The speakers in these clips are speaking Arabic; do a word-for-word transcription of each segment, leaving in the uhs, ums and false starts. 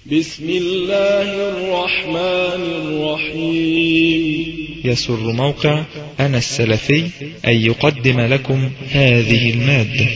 بسم الله الرحمن الرحيم. يسر موقع أنا السلفي أن يقدم لكم هذه المادة.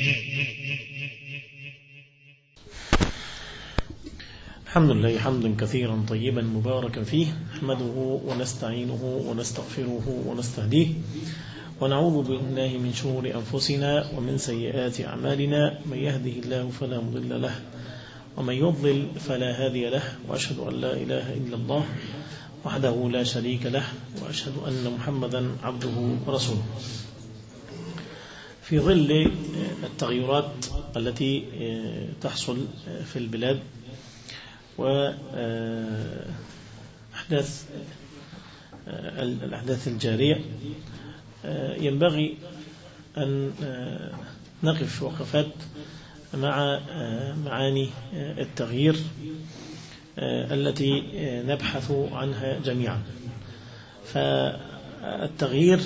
الحمد لله حمدا كثيرا طيبا مباركا فيه، نحمده ونستعينه ونستغفره ونستهديه، ونعوذ بالله من شرور أنفسنا ومن سيئات أعمالنا، من يهده الله فلا مضل له ومن يضلل فلا هادي له، وأشهد أن لا إله إلا الله وحده لا شريك له، وأشهد أن محمدا عبده ورسوله. في ظل التغيرات التي تحصل في البلاد وأحداث الأحداث الجارية، ينبغي أن نقف وقفات مع معاني التغيير التي نبحث عنها جميعا. فالتغيير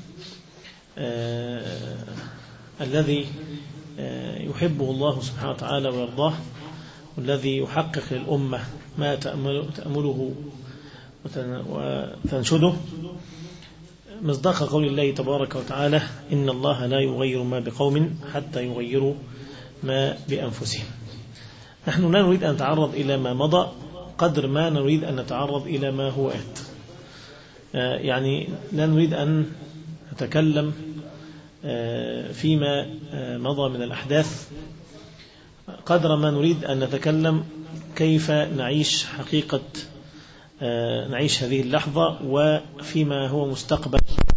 الذي يحبه الله سبحانه وتعالى ويرضاه، والذي يحقق للأمة ما تأمله وتنشده، مصداق قول الله تبارك وتعالى: إن الله لا يغير ما بقوم حتى يغيروا ما بأنفسهم. نحن لا نريد أن نتعرض إلى ما مضى قدر ما نريد أن نتعرض إلى ما هو آت. يعني لا نريد أن نتكلم فيما مضى من الأحداث قدر ما نريد أن نتكلم كيف نعيش حقيقة نعيش هذه اللحظة وفيما هو مستقبل.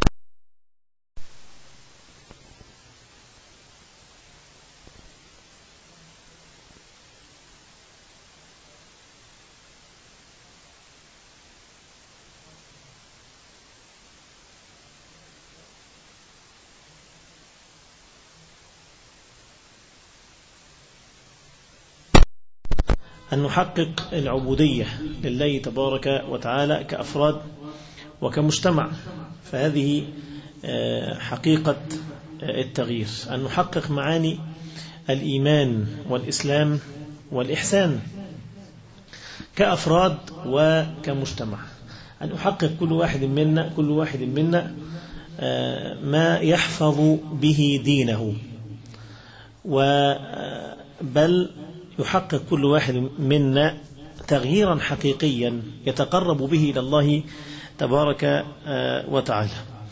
أن نحقق العبودية لله تبارك وتعالى كأفراد وكمجتمع، فهذه حقيقة التغيير. أن نحقق معاني الإيمان والإسلام والإحسان كأفراد وكمجتمع. أن نحقق كل واحد منا كل واحد منا ما يحفظ به دينه، وبل يحقق كل واحد منا تغييرا حقيقيا يتقرب به إلى الله تبارك وتعالى.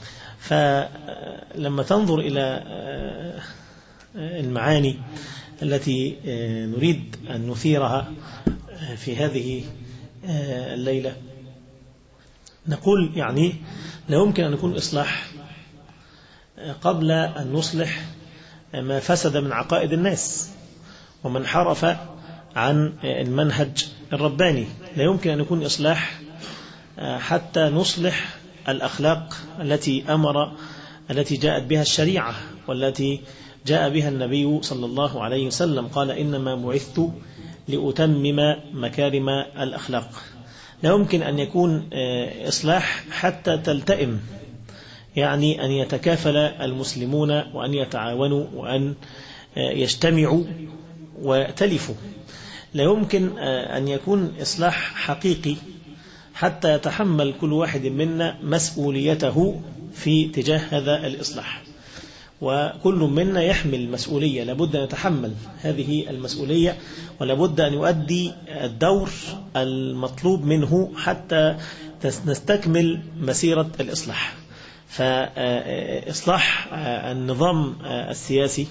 فلما تنظر إلى المعاني التي نريد أن نثيرها في هذه الليلة، نقول يعني لا يمكن أن يكون إصلاح قبل أن نصلح ما فسد من عقائد الناس ومن حرف عن المنهج الرباني. لا يمكن أن يكون إصلاح حتى نصلح الأخلاق التي أمر التي جاءت بها الشريعة والتي جاء بها النبي صلى الله عليه وسلم، قال: إنما بعثت لأتمم مكارم الأخلاق. لا يمكن أن يكون إصلاح حتى تلتئم، يعني أن يتكافل المسلمون وأن يتعاونوا وأن يجتمعوا ويأتلفوا. لا يمكن أن يكون إصلاح حقيقي حتى يتحمل كل واحد منا مسؤوليته في تجاه هذا الإصلاح، وكل منا يحمل مسؤولية. لابد أن يتحمل هذه المسؤولية، ولابد أن يؤدي الدور المطلوب منه حتى نستكمل مسيرة الإصلاح. فإصلاح النظام السياسي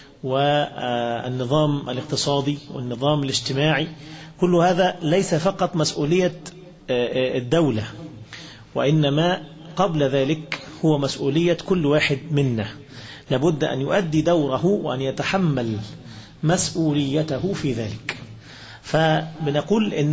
والنظام الاقتصادي والنظام الاجتماعي، كل هذا ليس فقط مسؤولية الدولة، وإنما قبل ذلك هو مسؤولية كل واحد منا. لابد أن يؤدي دوره وأن يتحمل مسؤوليته في ذلك. فبنقول أن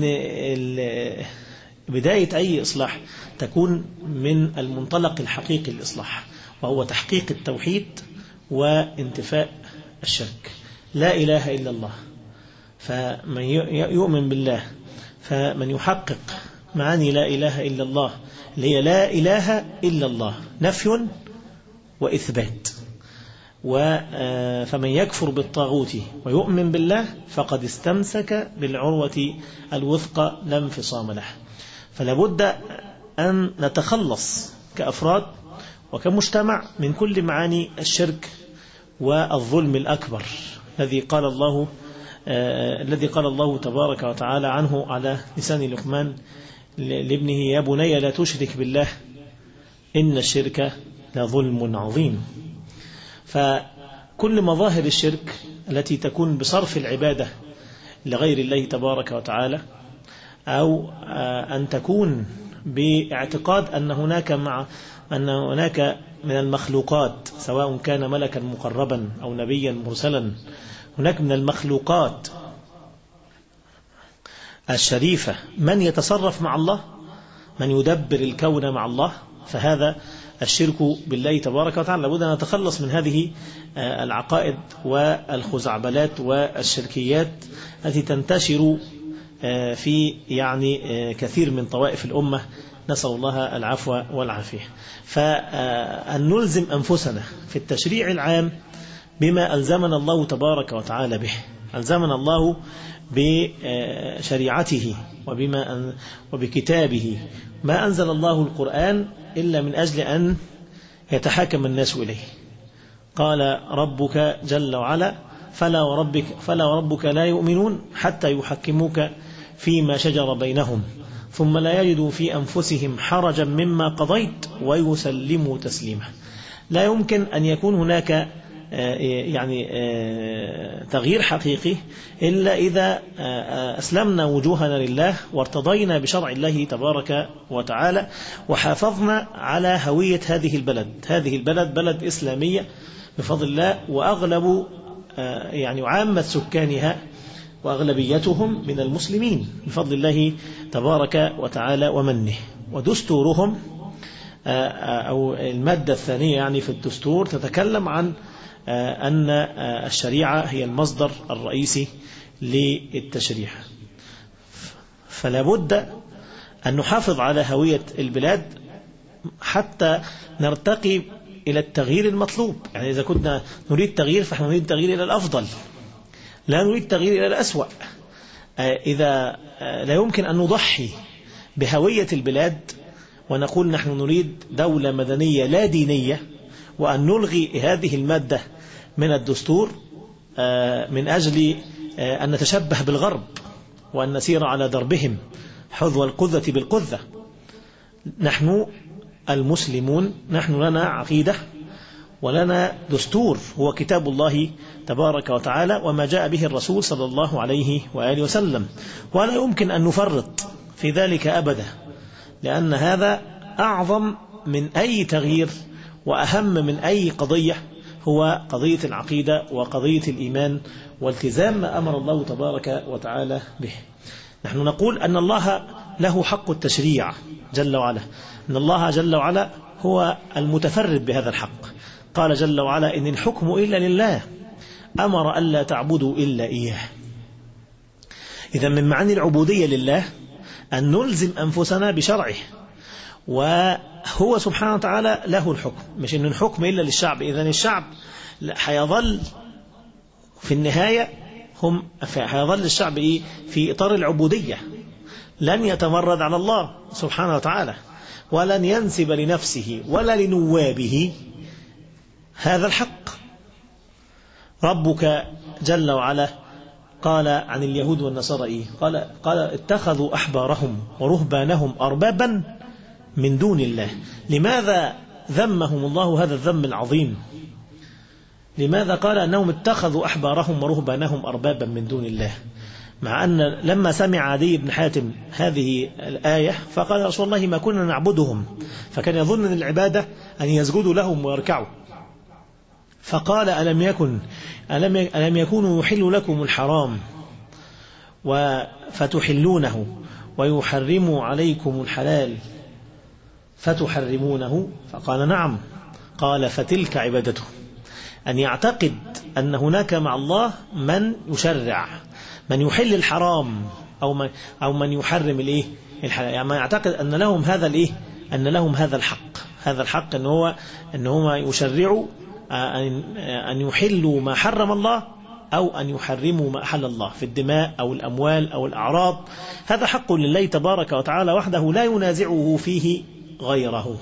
بداية أي إصلاح تكون من المنطلق الحقيقي للإصلاح، وهو تحقيق التوحيد وانتفاء الشرك. لا إله إلا الله. فمن يؤمن بالله، فمن يحقق معاني لا إله إلا الله، اللي هي لا إله إلا الله نفي وإثبات، فمن يكفر بالطاغوت ويؤمن بالله فقد استمسك بالعروة الوثقى لا انفصام له. فلا بد أن نتخلص كأفراد وكمجتمع من كل معاني الشرك والظلم الأكبر الذي قال الله آه الذي قال الله تبارك وتعالى عنه على لسان لقمان لابنه: يا بني لا تشرك بالله إن الشرك لظلم عظيم. فكل مظاهر الشرك التي تكون بصرف العبادة لغير الله تبارك وتعالى، أو آه أن تكون باعتقاد أن هناك مع أن هناك من المخلوقات، سواء كان ملكا مقربا أو نبيا مرسلا، هناك من المخلوقات الشريفة من يتصرف مع الله، من يدبر الكون مع الله، فهذا الشرك بالله تبارك وتعالى. لابد أن نتخلص من هذه العقائد والخزعبلات والشركيات التي تنتشر في يعني كثير من طوائف الأمة، نسأل الله العفو والعافية. فأن نلزم أنفسنا في التشريع العام بما ألزمنا الله تبارك وتعالى به، ألزمنا الله بشريعته وبما وبكتابه. ما أنزل الله القرآن إلا من أجل أن يتحاكم الناس إليه. قال ربك جل وعلا: فلا وربك, فلا وربك لا يؤمنون حتى يحكموك فيما شجر بينهم ثم لا يجدوا في أنفسهم حرجا مما قضيت ويسلموا تسليما. لا يمكن أن يكون هناك يعني تغيير حقيقي إلا إذا أسلمنا وجوهنا لله وارتضينا بشرع الله تبارك وتعالى وحافظنا على هوية هذه البلد. هذه البلد بلد إسلامية بفضل الله، وأغلب يعني عامة سكانها وأغلبيتهم من المسلمين بفضل الله تبارك وتعالى ومنه. ودستورهم أو المادة الثانية يعني في الدستور تتكلم عن أن الشريعة هي المصدر الرئيسي للتشريع. فلا بد أن نحافظ على هوية البلاد حتى نرتقي إلى التغيير المطلوب. يعني إذا كنا نريد تغيير فإحنا نريد تغيير إلى الأفضل، لا نريد تغيير إلى الأسوأ. إذا لا يمكن أن نضحي بهوية البلاد ونقول نحن نريد دولة مدنية لا دينية، وأن نلغي هذه المادة من الدستور من أجل أن نتشبه بالغرب وأن نسير على دربهم حذو القذة بالقذة. نحن المسلمون نحن لنا عقيدة ولنا دستور هو كتاب الله تبارك وتعالى وما جاء به الرسول صلى الله عليه وآله وسلم، ولا يمكن أن نفرط في ذلك أبدا، لأن هذا أعظم من أي تغيير وأهم من أي قضية، هو قضية العقيدة وقضية الإيمان والتزام ما أمر الله تبارك وتعالى به. نحن نقول أن الله له حق التشريع جل وعلا، أن الله جل وعلا هو المتفرد بهذا الحق. قال جل وعلا: إن الحكم إلا لله أمر ألا تعبدوا إلا إياه. إذا من معاني العبودية لله أن نلزم أنفسنا بشرعه، وهو سبحانه وتعالى له الحكم، مش أن الحكم إلا للشعب. إذن الشعب حيظل في النهاية هم حيظل الشعب إيه؟ في إطار العبودية، لن يتمرد على الله سبحانه وتعالى، ولن ينسب لنفسه ولا لنوابه هذا الحق. ربك جل وعلا قال عن اليهود والنصارى إيه؟ قال, قال اتخذوا أحبارهم ورهبانهم أربابا من دون الله. لماذا ذمهم الله هذا الذم العظيم؟ لماذا قال أنهم اتخذوا أحبارهم ورهبانهم أربابا من دون الله؟ مع أن لما سمع عدي بن حاتم هذه الآية فقال: يا رسول الله ما كنا نعبدهم، فكان يظن أن العبادة أن يسجدوا لهم ويركعوا. فقال: ألم يكن ألم ألم يكونوا يحل لكم الحرام فتحلونه ويحرموا عليكم الحلال فتحرمونه؟ فقال: نعم. قال: فتلك عبادته، أن يعتقد أن هناك مع الله من يشرع، من يحل الحرام أو من أو من يحرم الإيه الحلال، يعني ما يعتقد أن لهم هذا الإيه أن لهم هذا الحق، هذا الحق أن هو أن هم يشرعوا أن يحلوا ما حرم الله أو أن يحرموا ما أحل الله في الدماء أو الأموال أو الأعراض. هذا حق لله تبارك وتعالى وحده لا ينازعه فيه غيره.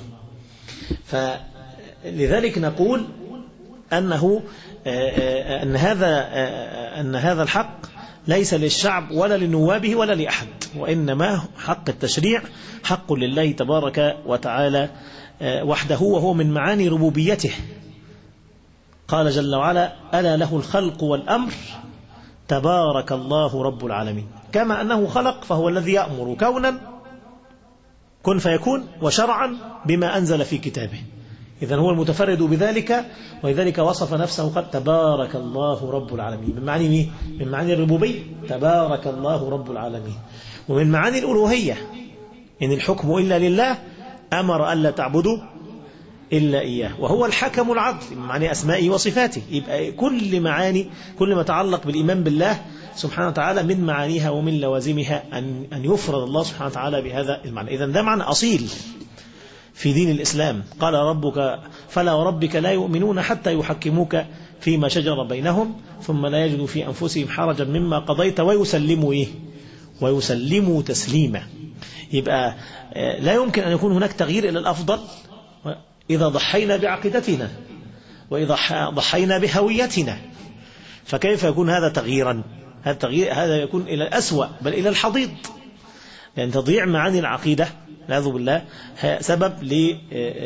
فلذلك نقول أنه أن هذا أن هذا الحق ليس للشعب ولا لنوابه ولا لأحد، وإنما حق التشريع حق لله تبارك وتعالى وحده، وهو من معاني ربوبيته. قال جل وعلا: ألا له الخلق والأمر تبارك الله رب العالمين. كما أنه خلق فهو الذي يأمر كونا كن فيكون، وشرعا بما أنزل في كتابه. إذن هو المتفرد بذلك، ولذلك وصف نفسه قال: تبارك الله رب العالمين. من معاني مين؟ من معاني الربوبية تبارك الله رب العالمين. ومن معاني الألوهية إن الحكم إلا لله، أمر ألا تعبدوا إلا إياه، وهو الحكم العدل من معاني أسمائه وصفاته. يبقى كل معاني كل ما تعلق بالإيمان بالله سبحانه وتعالى من معانيها ومن لوازمها أن أن يفرد الله سبحانه وتعالى بهذا المعنى. إذن ده معنى أصيل في دين الإسلام. قال ربك: فلا وربك لا يؤمنون حتى يحكموك فيما شجر بينهم ثم لا يجدوا في أنفسهم حرجا مما قضيت ويسلموا إيه؟ ويسلموا تسليما. يبقى لا يمكن أن يكون هناك تغيير إلى الأفضل إذا ضحينا بعقيدتنا وإذا ضحينا بهويتنا، فكيف يكون هذا تغييرا؟ هذا تغيير هذا يكون إلى الأسوأ بل إلى الحضيض، لأن تضييع معاني العقيدة نعوذ بالله سبب ل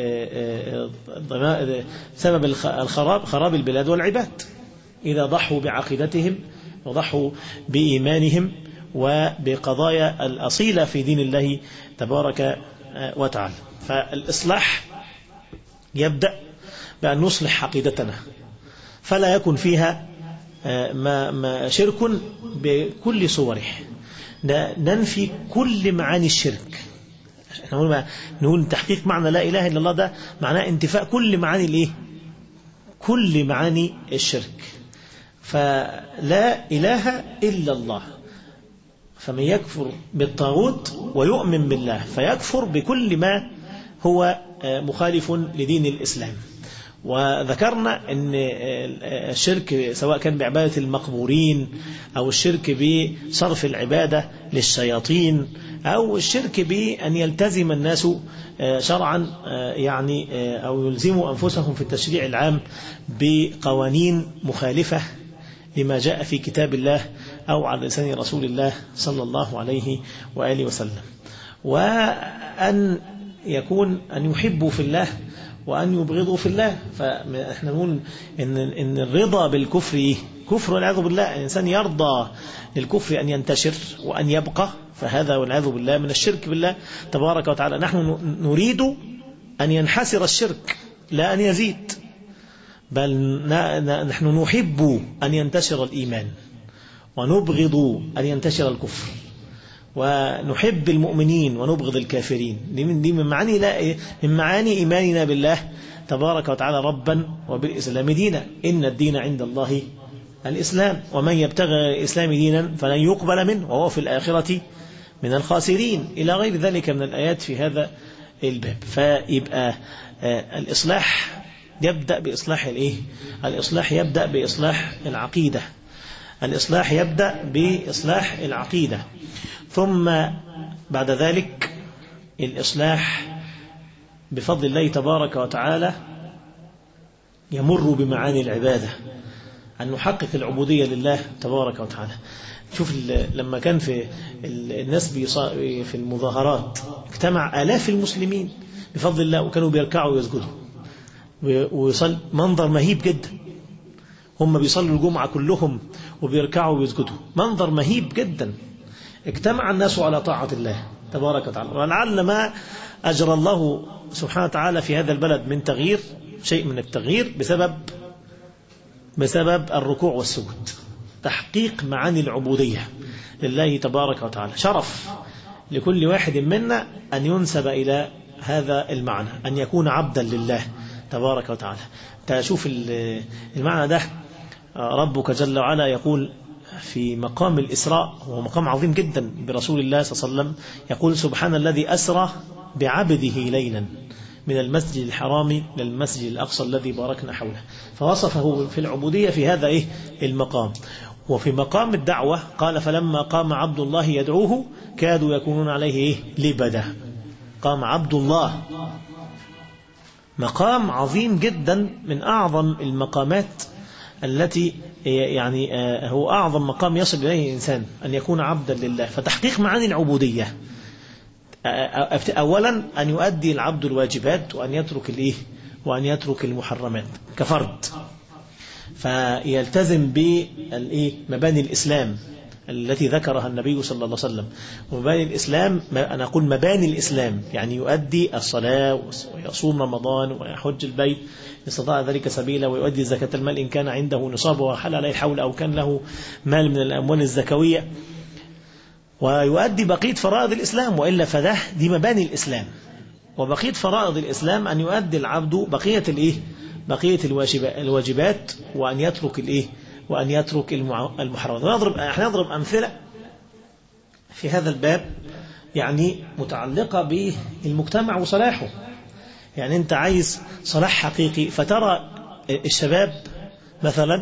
سبب الخراب خراب البلاد والعباد إذا ضحوا بعقيدتهم وضحوا بإيمانهم وبقضايا الأصيلة في دين الله تبارك وتعالى. فالإصلاح يبدأ بأن نصلح عقيدتنا فلا يكن فيها ما ما شرك بكل صوره، ننفي كل معاني الشرك. احنا نقول تحقيق معنى لا إله إلا الله ده معناه انتفاء كل معاني الايه؟ كل معاني الشرك. فلا إله إلا الله، فمن يكفر بالطاغوت ويؤمن بالله فيكفر بكل ما هو مخالف لدين الإسلام. وذكرنا أن الشرك سواء كان بعبادة المقبورين أو الشرك بصرف العبادة للشياطين أو الشرك بأن يلتزم الناس شرعا يعني أو يلزموا أنفسهم في التشريع العام بقوانين مخالفة لما جاء في كتاب الله أو على لسان رسول الله صلى الله عليه وآله وسلم. وأن يكون أن يحبوا في الله وأن يبغضوا في الله. فإحنا نقول إن إن الرضا بالكفر كفر والعياذ بالله. الإنسان يرضى للكفر أن ينتشر وأن يبقى، فهذا والعياذ بالله من الشرك بالله تبارك وتعالى. نحن نريد أن ينحسر الشرك لا أن يزيد، بل نحن نحب أن ينتشر الإيمان ونبغض أن ينتشر الكفر، ونحب المؤمنين ونبغض الكافرين. دي من معاني لا من معاني إيماننا بالله تبارك وتعالى ربا وبالإسلام دينا. إن الدين عند الله الإسلام ومن يبتغي الإسلام دينا فلن يقبل منه وهو في الآخرة من الخاسرين، إلى غير ذلك من الآيات في هذا الباب. فيبقى الإصلاح يبدأ بإصلاح الإيه؟ الإصلاح يبدأ بإصلاح العقيدة. الإصلاح يبدأ بإصلاح العقيدة، ثم بعد ذلك الإصلاح بفضل الله تبارك وتعالى يمر بمعاني العبادة، أن نحقق العبودية لله تبارك وتعالى. شوف لما كان في الناس في المظاهرات اجتمع آلاف المسلمين بفضل الله وكانوا بيركعوا ويسجدوا ويصل منظر مهيب جدا. هم بيصلوا الجمعة كلهم وبيركعوا ويسجدوا، منظر مهيب جدا. اجتمع الناس على طاعة الله تبارك وتعالى. ولعل ما أجرى الله سبحانه وتعالى في هذا البلد من تغيير شيء من التغيير بسبب بسبب الركوع والسجود، تحقيق معاني العبودية لله تبارك وتعالى. شرف لكل واحد منا أن ينسب إلى هذا المعنى، أن يكون عبدا لله تبارك وتعالى. تشوف المعنى ده ربك جل وعلا يقول في مقام الإسراء، وهو مقام عظيم جدا برسول الله صلى الله عليه وسلم، يقول: سبحان الذي أسرى بعبده ليلا من المسجد الحرام للمسجد الأقصى الذي باركنا حوله. فوصفه في العبودية في هذا إيه المقام. وفي مقام الدعوة قال فلما قام عبد الله يدعوه كادوا يكونون عليه إيه لبدا. قام عبد الله، مقام عظيم جدا، من أعظم المقامات التي يعني هو أعظم مقام يصل إليه الإنسان، أن يكون عبدا لله. فتحقيق معاني العبودية أولا أن يؤدي العبد الواجبات وأن يترك الإيه وأن يترك المحرمات كفرد، فيلتزم بالإيه مباني الإسلام التي ذكرها النبي صلى الله عليه وسلم. ومباني الإسلام، أنا أقول مباني الإسلام، يعني يؤدي الصلاة ويصوم رمضان ويحج البيت إن استطاع ذلك سبيلا، ويؤدي زكاة المال إن كان عنده نصاب وحل عليه الحول أو كان له مال من الأموال الزكوية، ويؤدي بقية فرائض الإسلام، وإلا فده دي مباني الإسلام. وبقية فرائض الإسلام أن يؤدي العبد بقية الإيه بقية الواجبات وأن يترك الإيه وأن يترك المحرمات. نضرب احنا نضرب أمثلة في هذا الباب يعني متعلقة بالمجتمع وصلاحه. يعني أنت عايز صلاح حقيقي، فترى الشباب مثلا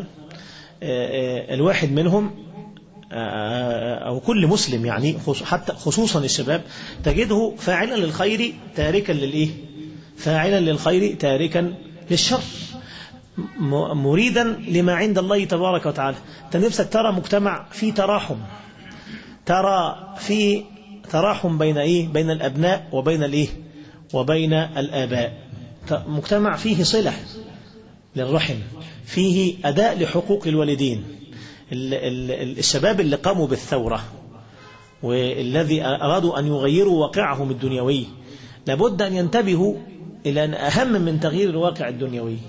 الواحد منهم أو كل مسلم يعني حتى خصوصا الشباب تجده فاعلا للخير تاركا للإيه فاعلا للخير تاركا للشر، مريدا لما عند الله تبارك وتعالى. أنت نفسك ترى مجتمع فيه تراحم، ترى فيه تراحم بين إيه بين الأبناء وبين الإيه وبين الآباء، مجتمع فيه صلة للرحم، فيه أداء لحقوق الوالدين. الشباب اللي قاموا بالثورة والذي أرادوا أن يغيروا واقعهم الدنيوي لابد أن ينتبهوا إلى أن أهم من تغيير الواقع الدنيوي،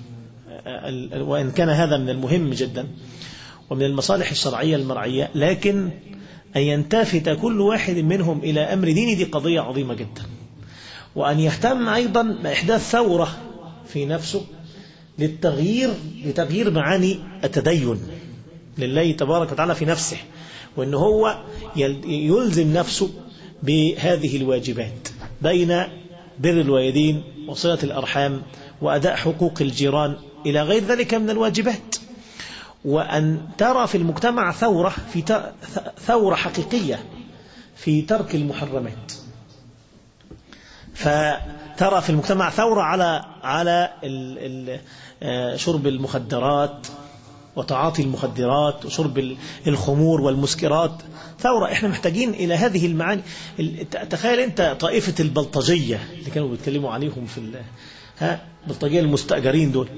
وإن كان هذا من المهم جدا ومن المصالح الشرعية المرعية، لكن أن ينتفت كل واحد منهم إلى أمر ديني، دي قضية عظيمة جدا. وأن يهتم أيضا بإحداث ثورة في نفسه للتغيير لتغيير معاني التدين لله تبارك وتعالى في نفسه، وأن هو يلزم نفسه بهذه الواجبات بين بر الوالدين وصلة الأرحام وأداء حقوق الجيران إلى غير ذلك من الواجبات. وأن ترى في المجتمع ثورة في ثورة حقيقية في ترك المحرمات، فترى في المجتمع ثورة على على ال ال شرب المخدرات وتعاطي المخدرات وشرب الخمور والمسكرات، ثورة. احنا محتاجين إلى هذه المعاني. تخيل أنت طائفة البلطجية اللي كانوا بيتكلموا عليهم في ها البلطجية المستأجرين دول،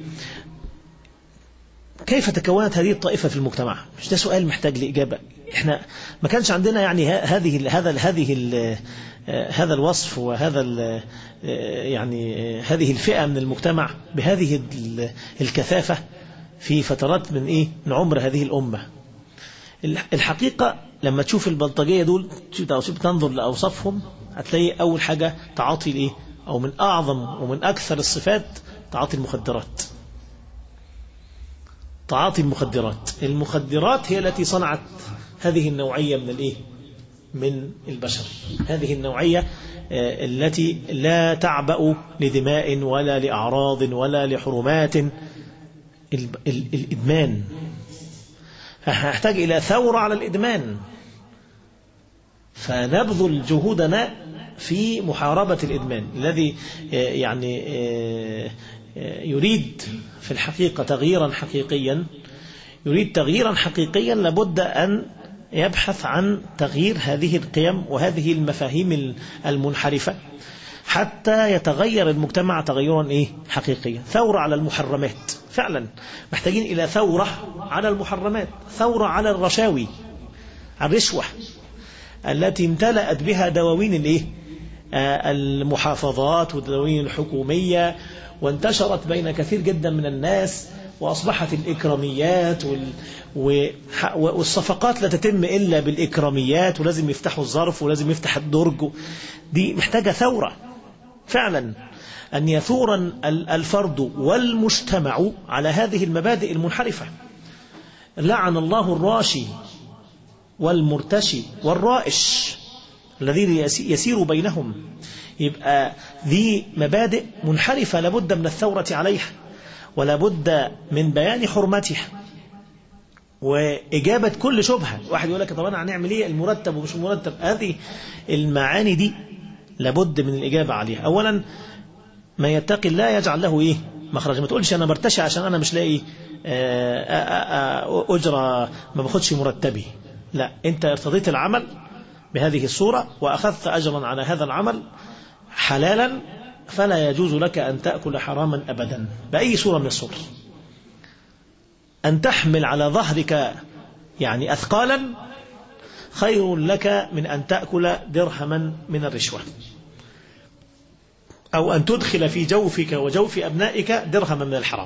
كيف تكونت هذه الطائفة في المجتمع؟ مش ده سؤال محتاج لإجابة. احنا ما كانش عندنا يعني هذه هذا هذه هذا الوصف وهذا يعني هذه الفئة من المجتمع بهذه الكثافة في فترات من إيه من عمر هذه الأمة. الحقيقة لما تشوف البلطجية دول تنظر لأوصافهم هتلاقي أول حاجة تعاطي الإيه أو من أعظم ومن أكثر الصفات تعاطي المخدرات. تعاطي المخدرات المخدرات هي التي صنعت هذه النوعية من الإيه من البشر، هذه النوعية التي لا تعبأ لدماء ولا لأعراض ولا لحرمات. الإدمان، هنحتاج إلى ثورة على الإدمان، فنبذل جهودنا في محاربة الإدمان الذي يعني يريد في الحقيقة تغييرا حقيقيا يريد تغييرا حقيقيا لابد أن يبحث عن تغيير هذه القيم وهذه المفاهيم المنحرفة حتى يتغير المجتمع تغيرا إيه حقيقيا. ثورة على المحرمات، فعلا محتاجين إلى ثورة على المحرمات، ثورة على الرشاوي، الرشوة التي امتلأت بها دواوين الإيه المحافظات والدواوين الحكومية، وانتشرت بين كثير جدا من الناس، وأصبحت الإكراميات وال... والصفقات لا تتم إلا بالإكراميات، ولازم يفتحوا الظرف ولازم يفتح الدرج. دي محتاجة ثورة فعلا، أن يثور الفرد والمجتمع على هذه المبادئ المنحرفة. لعن الله الراشي والمرتشي والرائش. الذي يسير بينهم. يبقى ذي مبادئ منحرفة لابد من الثورة عليها، ولابد من بيان حرمتها وإجابة كل شبهة. واحد يقول لك طب أنا هنعمل إيه المرتب ومش المرتب؟ هذه المعاني دي لابد من الإجابة عليها. أولا ما يتقي الله يجعل له إيه مخرج. ما تقولش أنا برتشي عشان أنا مش لاقي أجرة ما باخدش مرتبي. لا، أنت ارتضيت العمل بهذه الصورة وأخذت أجرا على هذا العمل حلالا، فلا يجوز لك أن تأكل حراما أبدا بأي صورة من الصور. أن تحمل على ظهرك يعني أثقالا خير لك من أن تأكل درهما من الرشوة، أو أن تدخل في جوفك وجوف أبنائك درهما من الحرام.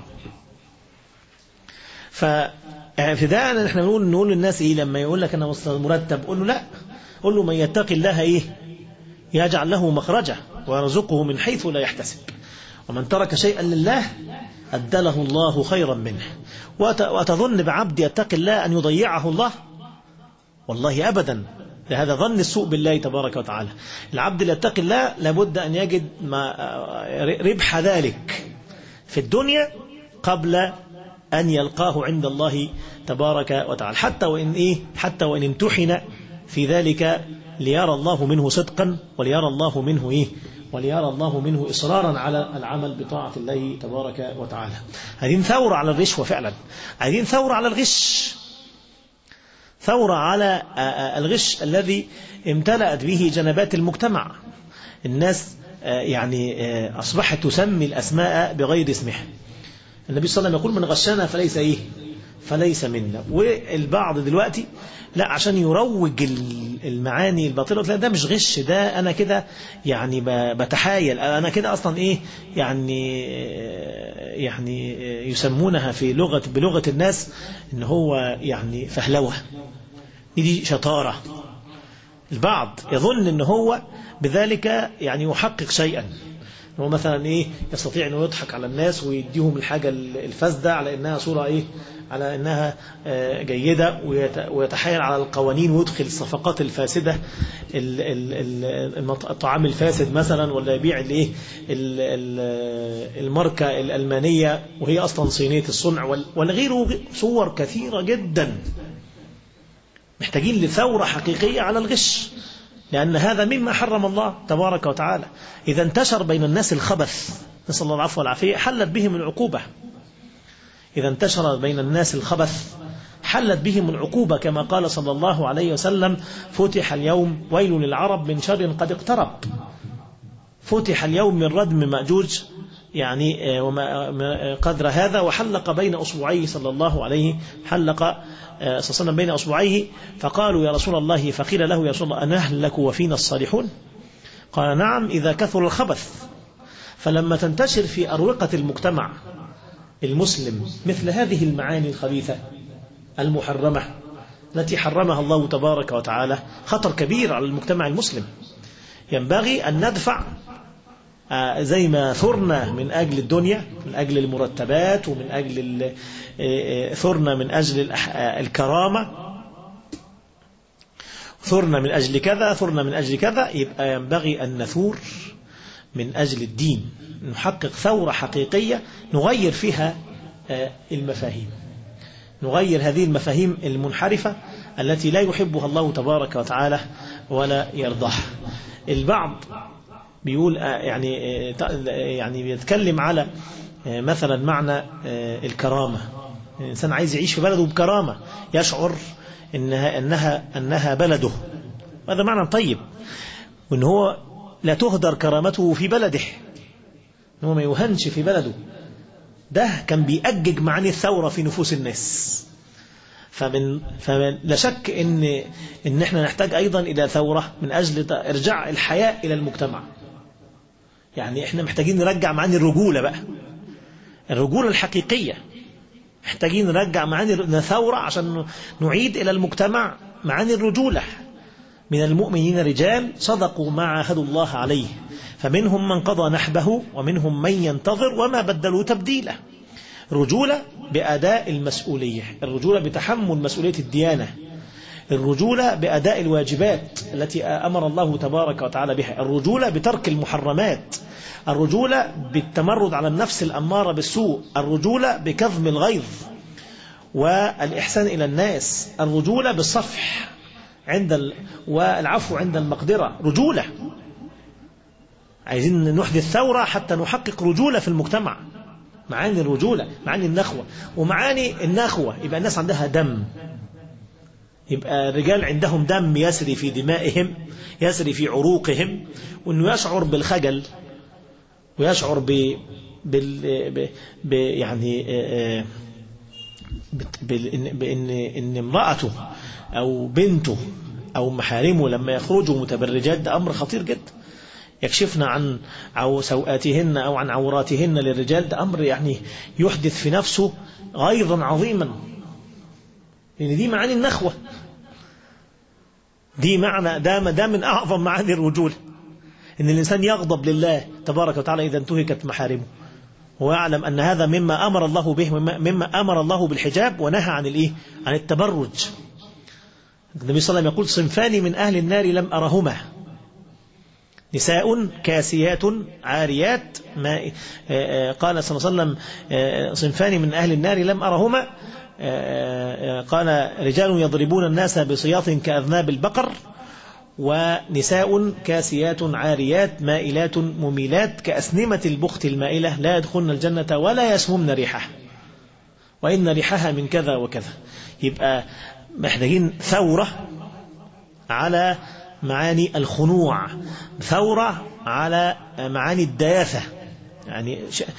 فابتداء نحن نقول نقول للناس إيه لما يقول لك أنا مرتب؟ قول له لا، قل له من يتقي الله إيه يجعل له مخرجا ويرزقه من حيث لا يحتسب، ومن ترك شيئا لله أدله الله خيرا منه. وتظن بعبد يتقي الله أن يضيعه الله؟ والله أبدا، لهذا ظن السوء بالله تبارك وتعالى. العبد اللي يتقي الله لابد أن يجد ما ربح ذلك في الدنيا قبل أن يلقاه عند الله تبارك وتعالى، حتى وإن إيه حتى وإن امتحن في ذلك ليرى الله منه صدقا وليرى الله منه إيه وليرى الله منه إصرارا على العمل بطاعة الله تبارك وتعالى. عايزين ثورة على الرشوة فعلا، عايزين ثورة على الغش، ثورة على الغش الذي امتلأت به جنبات المجتمع. الناس يعني أصبحت تسمي الأسماء بغير اسمها. النبي صلى الله عليه وسلم يقول من غشنا فليس إيه فليس منا. والبعض دلوقتي لا، عشان يروج المعاني الباطلة، لا ده مش غش، ده أنا كده يعني بتحايل، أنا كده أصلا إيه يعني يعني يسمونها في لغة بلغة الناس إن هو يعني فهلوة، دي شطارة. البعض يظن إن هو بذلك يعني يحقق شيئا، هو مثلا إيه يستطيع إنه يضحك على الناس ويديهم الحاجة الفاسدة على إنها صورة إيه على أنها جيدة، ويتحايل على القوانين ويدخل الصفقات الفاسدة، الطعام الفاسد مثلا، ولا يبيع الايه الماركة الألمانية وهي أصلا صينية الصنع، والغيره صور كثيرة جدا. محتاجين لثورة حقيقية على الغش، لأن هذا مما حرم الله تبارك وتعالى. إذا انتشر بين الناس الخبث، نسأل الله العفو والعافية، حلت بهم العقوبة. إذا انتشر بين الناس الخبث حلت بهم العقوبة، كما قال صلى الله عليه وسلم فتح اليوم ويل للعرب من شر قد اقترب. فتح اليوم من ردم مأجوج يعني وما قدر هذا، وحلق بين أصبعيه صلى الله عليه حلق صلى الله عليه وسلم بين أصبعيه، فقالوا يا رسول الله، فقيل له يا رسول الله أنهلك وفينا الصالحون؟ قال نعم إذا كثر الخبث. فلما تنتشر في أروقة المجتمع المسلم مثل هذه المعاني الخبيثة المحرمة التي حرمها الله تبارك وتعالى، خطر كبير على المجتمع المسلم. ينبغي أن ندفع زي ما ثرنا من أجل الدنيا، من أجل المرتبات، ومن أجل ثرنا من أجل الكرامة، ثرنا من أجل كذا، ثرنا من أجل كذا، يبقى ينبغي أن نثور من أجل الدين، نحقق ثورة حقيقية نغير فيها المفاهيم، نغير هذه المفاهيم المنحرفة التي لا يحبها الله تبارك وتعالى ولا يرضاها. البعض بيقول يعني يعني بيتكلم على مثلا معنى الكرامة. الإنسان عايز يعيش في بلده بكرامة، يشعر إنها أنها أنها بلده، هذا معنى طيب، وإن هو لا تهدر كرامته في بلده، إن هو ما يهنش في بلده. ده كان بيأجج معاني الثورة في نفوس الناس. فمن فلا شك إن إن إحنا نحتاج أيضا إلى ثورة من أجل إرجاع الحياء إلى المجتمع. يعني إحنا محتاجين نرجع معاني الرجولة بقى، الرجولة الحقيقية. محتاجين نرجع معاني ثورة عشان نعيد إلى المجتمع معاني الرجولة. من المؤمنين رجال صدقوا ما عاهدوا الله عليه، فمنهم من قضى نحبه ومنهم من ينتظر وما بدلوا تبديلا. رجولة بأداء المسؤولية، الرجولة بتحمل مسؤولية الديانة، الرجولة بأداء الواجبات التي أمر الله تبارك وتعالى بها، الرجولة بترك المحرمات، الرجولة بالتمرد على النفس الأمارة بالسوء، الرجولة بكظم الغيظ والإحسان إلى الناس، الرجولة بالصفح عند ال... والعفو عند المقدرة، رجولة. عايزين نحدث ثورة حتى نحقق رجولة في المجتمع، معاني الرجولة، معاني النخوة، ومعاني النخوة يبقى الناس عندها دم، يبقى الرجال عندهم دم يسري في دمائهم، يسري في عروقهم، وأنه يشعر بالخجل ويشعر ب... بال... ب... ب... يعني بأن... بأن إن امرأته أو بنته أو محارمه لما يخرجوا متبرجات ده أمر خطير جدا، يكشفن عن عو سوآتهن أو عن عوراتهن للرجال، ده أمر يعني يحدث في نفسه غيظا عظيما، لأن دي معاني النخوة، دي معنى ده, ده من أعظم معاني الرجولة، إن الإنسان يغضب لله تبارك وتعالى إذا انتهكت محارمه، ويعلم أن هذا مما أمر الله به، مما أمر الله بالحجاب ونهى عن الإيه؟ عن التبرج. النبي صلى الله عليه وسلم يقول صنفان من أهل النار لم أرهما، نساء كاسيات عاريات، ما قال صلى الله عليه وسلم صنفان من أهل النار لم أرهما، قال رجال يضربون الناس بصياط كأذناب البقر، ونساء كاسيات عاريات مائلات مميلات كأسنمة البخت المائلة لا يدخلن الجنة ولا يشممن ريحها وإن ريحها من كذا وكذا. يبقى محتاجين ثورة على معاني الخنوع، ثورة على معاني الدياثة، يعني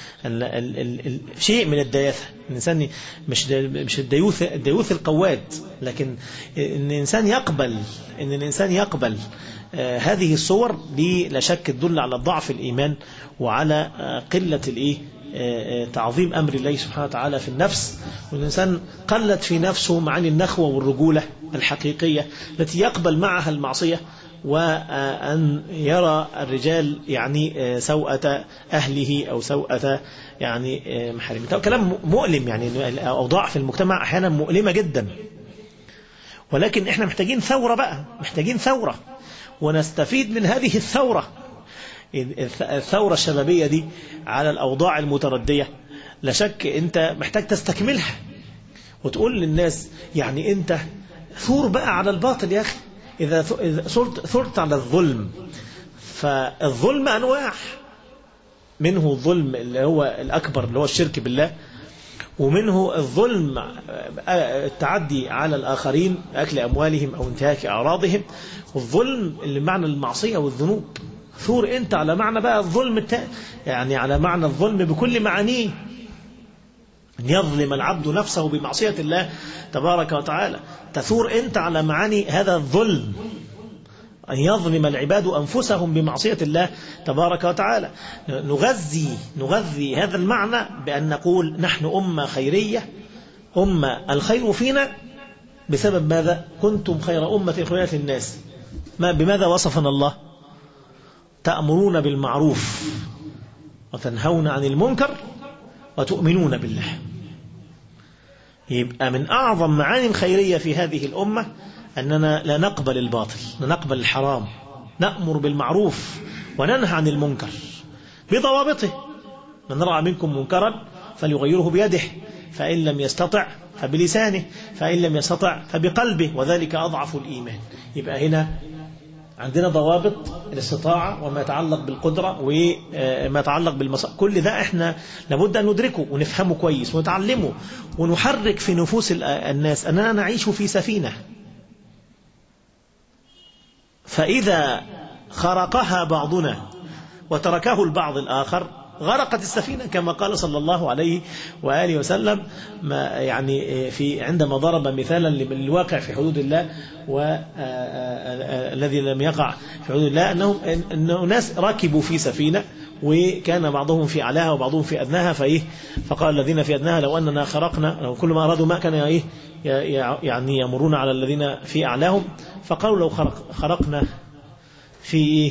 شيء من الدياثة، الإنسان مش مش الديوث الديوث القواد، لكن إن الإنسان يقبل إن الإنسان يقبل هذه الصور، دي لا شك تدل على ضعف الإيمان وعلى قلة الإيه تعظيم أمر الله سبحانه وتعالى في النفس، والإنسان قلت في نفسه معاني النخوة والرجولة الحقيقية التي يقبل معها المعصية، وأن يرى الرجال يعني سوءة أهله أو سوءة يعني محارمه. كلام مؤلم، يعني الأوضاع في المجتمع أحيانا مؤلمة جدا، ولكن إحنا محتاجين ثورة بقى، محتاجين ثورة ونستفيد من هذه الثورة، الثورة الشبابية دي على الأوضاع المتردية. لا شك أنت محتاج تستكملها وتقول للناس يعني أنت ثور بقى على الباطل يا أخي، إذا ثرت, ثرت على الظلم، فالظلم أنواع، منه الظلم اللي هو الأكبر اللي هو الشرك بالله، ومنه الظلم التعدي على الآخرين أكل أموالهم أو انتهاك أعراضهم، والظلم اللي معنى المعصية والذنوب. ثور أنت على معنى بقى الظلم التاني، يعني على معنى الظلم بكل معانيه، أن يظلم العبد نفسه بمعصية الله تبارك وتعالى. تثور أنت على معاني هذا الظلم، أن يظلم العباد أنفسهم بمعصية الله تبارك وتعالى. نغذي نغذي هذا المعنى بأن نقول نحن أمة خيرية، أمة الخير فينا بسبب ماذا؟ كنتم خير أمة خيرت الناس. ما بماذا وصفنا الله؟ تأمرون بالمعروف وتنهون عن المنكر وتؤمنون بالله. يبقى من أعظم معاني الخيرية في هذه الأمة أننا لا نقبل الباطل، لا نقبل الحرام، نأمر بالمعروف وننهى عن المنكر بضوابطه. من رأى منكم منكرا فليغيره بيده، فإن لم يستطع فبلسانه، فإن لم يستطع فبقلبه، وذلك أضعف الإيمان. يبقى هنا عندنا ضوابط الاستطاعة وما يتعلق بالقدرة وما يتعلق بالمصائب، كل ده احنا لابد أن ندركه ونفهمه كويس ونتعلمه ونحرك في نفوس الناس أننا نعيش في سفينة، فإذا خرقها بعضنا وتركه البعض الآخر غرقت السفينة، كما قال صلى الله عليه وآله وسلم، ما يعني في عندما ضرب مثالا للواقع في حدود الله والذي لم يقع في حدود الله، أنهم أنه ناس ركبوا في سفينة وكان بعضهم في أعلاها وبعضهم في أدناها، فإيه فقال الذين في أدناها لو أننا خرقنا، لو كل ما أرادوا ما كان إيه يعني يمرون على الذين في أعلاهم، فقالوا لو خرق خرقنا في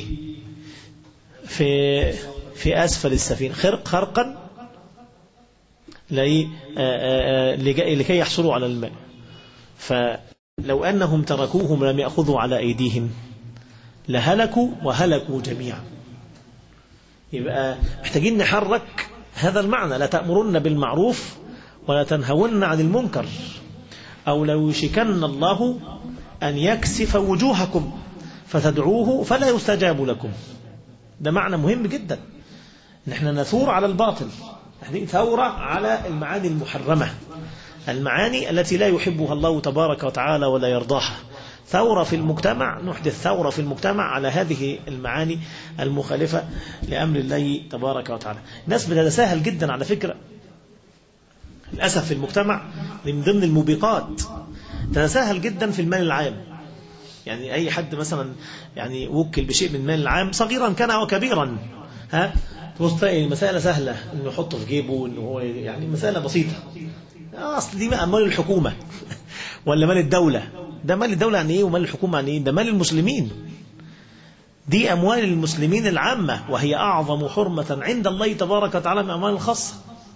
في في أسفل السفينة، خرق خرقا لكي يحصلوا على الماء. ف لو أنهم تركوهم لم يأخذوا على أيديهم لهلكوا وهلكوا جميعا. يبقى محتاجين نحرك هذا المعنى، لا تأمرن بالمعروف ولا تنهون عن المنكر أو لو يشكن الله أن يكسف وجوهكم فتدعوه فلا يستجاب لكم. ده معنى مهم جدا، نحن نثور على الباطل، هذه ثورة على المعاني المحرمة، المعاني التي لا يحبها الله تبارك وتعالى ولا يرضاها. ثورة في المجتمع، نحدث ثورة في المجتمع على هذه المعاني المخالفة لأمر الله تبارك وتعالى. الناس بتتساهل جدا على فكرة، للأسف في المجتمع من ضمن الموبقات تتساهل جدا في المال العام. يعني أي حد مثلا يعني وكل بشيء من المال العام صغيرا كان أو كبيرا، ها تلاقي مسألة سهلة إنه يحطه في جيبه، إنه هو يعني مسألة بسيطة. أصل دي أموال الحكومة ولا مال الدولة؟ ده مال الدولة عن إيه ومال الحكومة عن إيه؟ ده مال المسلمين، دي أموال المسلمين العامة، وهي أعظم حرمة عند الله تبارك وتعالى من أموال الخاصة.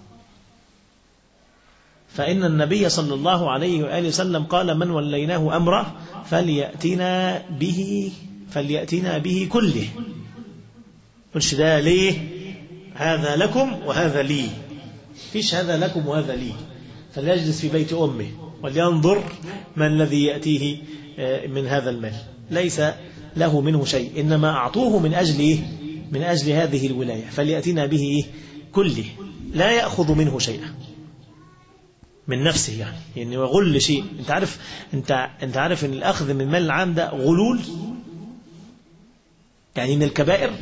فإن النبي صلى الله عليه وآله وسلم قال: من وليناه أمره فليأتنا به فليأتنا به كله. قلش ده ليه؟ هذا لكم وهذا لي، فيش هذا لكم وهذا لي. فليجلس في بيت أمه ولينظر ما الذي يأتيه من هذا المال، ليس له منه شيء، إنما أعطوه من أجل إيه؟ من أجل هذه الولاية. فليأتنا به إيه؟ كله، لا يأخذ منه شيئا من نفسه، يعني يعني وغل شيء. انت عارف انت انت عارف ان الاخذ من المال العام ده غلول، يعني من الكبائر.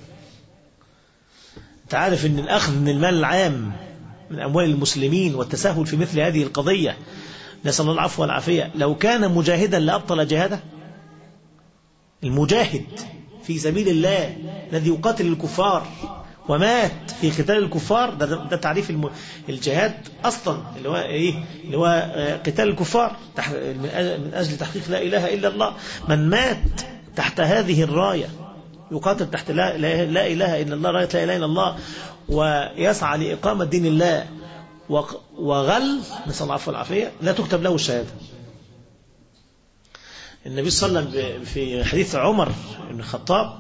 انت عارف ان الاخذ من المال العام من اموال المسلمين والتساهل في مثل هذه القضية، نسأل الله العفو والعافية، لو كان مجاهدا لأبطل جهاده. المجاهد في سبيل الله الذي يقاتل الكفار ومات في قتال الكفار، ده, ده تعريف الم... الجهاد أصلا، اللي هو إيه؟ اللي هو قتال الكفار تح... من أجل تحقيق لا إله إلا الله. من مات تحت هذه الراية، يقاتل تحت لا, لا... لا إله إلا الله، راية لا إله إلا الله، ويسعى لإقامة دين الله وغل، نسأل الله العفو والعافية، لا تكتب له الشهادة. النبي صلى الله عليه وسلم في حديث عمر بن الخطاب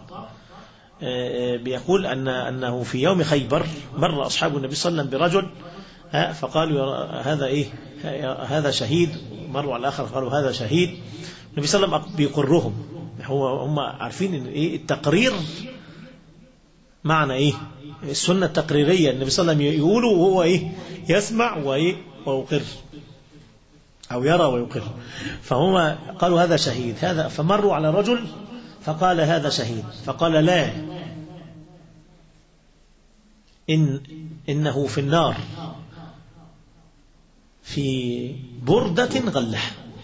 بيقول أن أنه في يوم خيبر مر أصحاب النبي صلى الله عليه وسلم برجل، فقالوا هذا إيه؟ هذا شهيد. مروا على الآخر قالوا هذا شهيد. النبي صلى الله عليه وسلم بيقرهم، هو هم عارفين إن إيه التقرير معنى إيه؟ السنة التقريرية، النبي صلى الله عليه وسلم يقوله وهو إيه؟ يسمع وإيه؟ ويقر، أو يرى ويقر. فهم قالوا هذا شهيد هذا، فمروا على رجل فقال هذا شهيد، فقال لا، إن إنه في النار في بردة غلة.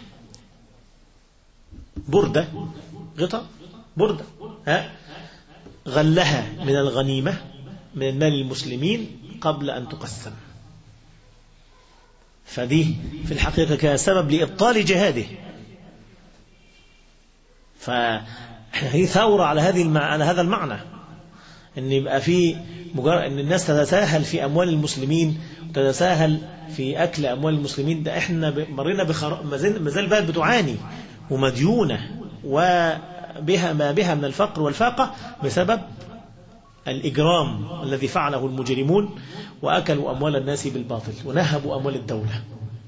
بردة غطاء بردة، ها غلها من الغنيمة من المال المسلمين قبل أن تقسم. فدي في الحقيقة كان سبب لإبطال جهاده. فهي ثورة على هذه المع... على هذا المعنى، ان يبقى في مجرد ان الناس تتساهل في اموال المسلمين وتتساهل في اكل اموال المسلمين. ده احنا مرينا بخر... ما زال بلد بتعاني ومديونة وبها ما بها من الفقر والفاقة بسبب الإجرام الذي فعله المجرمون، وأكلوا أموال الناس بالباطل ونهبوا أموال الدولة.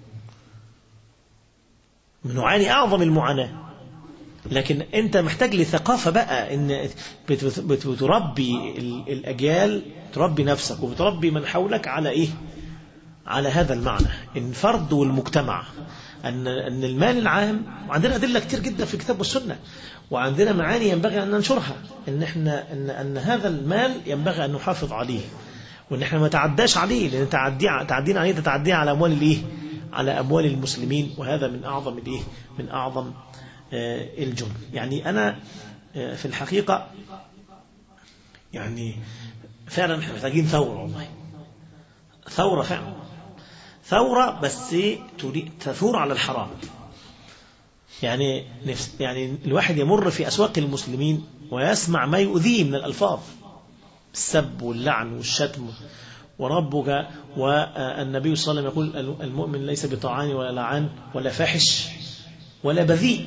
نعاني أعظم المعاناة، لكن أنت محتاج لثقافة بقى، إن بتربي الأجيال، تربي نفسك وبتربي من حولك على إيه؟ على هذا المعنى، إن فرد والمجتمع، أن أن المال العام، وعندنا أدلة كتير جدا في الكتاب والسنة، وعندنا معاني ينبغي أن ننشرها، إن إحنا أن أن هذا المال ينبغي أن نحافظ عليه، وإن إحنا ما تعداش عليه، لأن تعدي تعدين عليه تتعدي على أموال الإيه؟ على أموال المسلمين، وهذا من أعظم الإيه؟ من أعظم آه الجرم. يعني أنا آه في الحقيقة يعني فعلا إحنا محتاجين ثورة، والله ثورة فعلا، ثورة بس تثور على الحرام. يعني نفس يعني الواحد يمر في أسواق المسلمين ويسمع ما يؤذيه من الألفاظ، السب واللعن والشتم، وربك والنبي صلى الله عليه وسلم يقول المؤمن ليس بطعان ولا لعان ولا فاحش، ولا بذيء،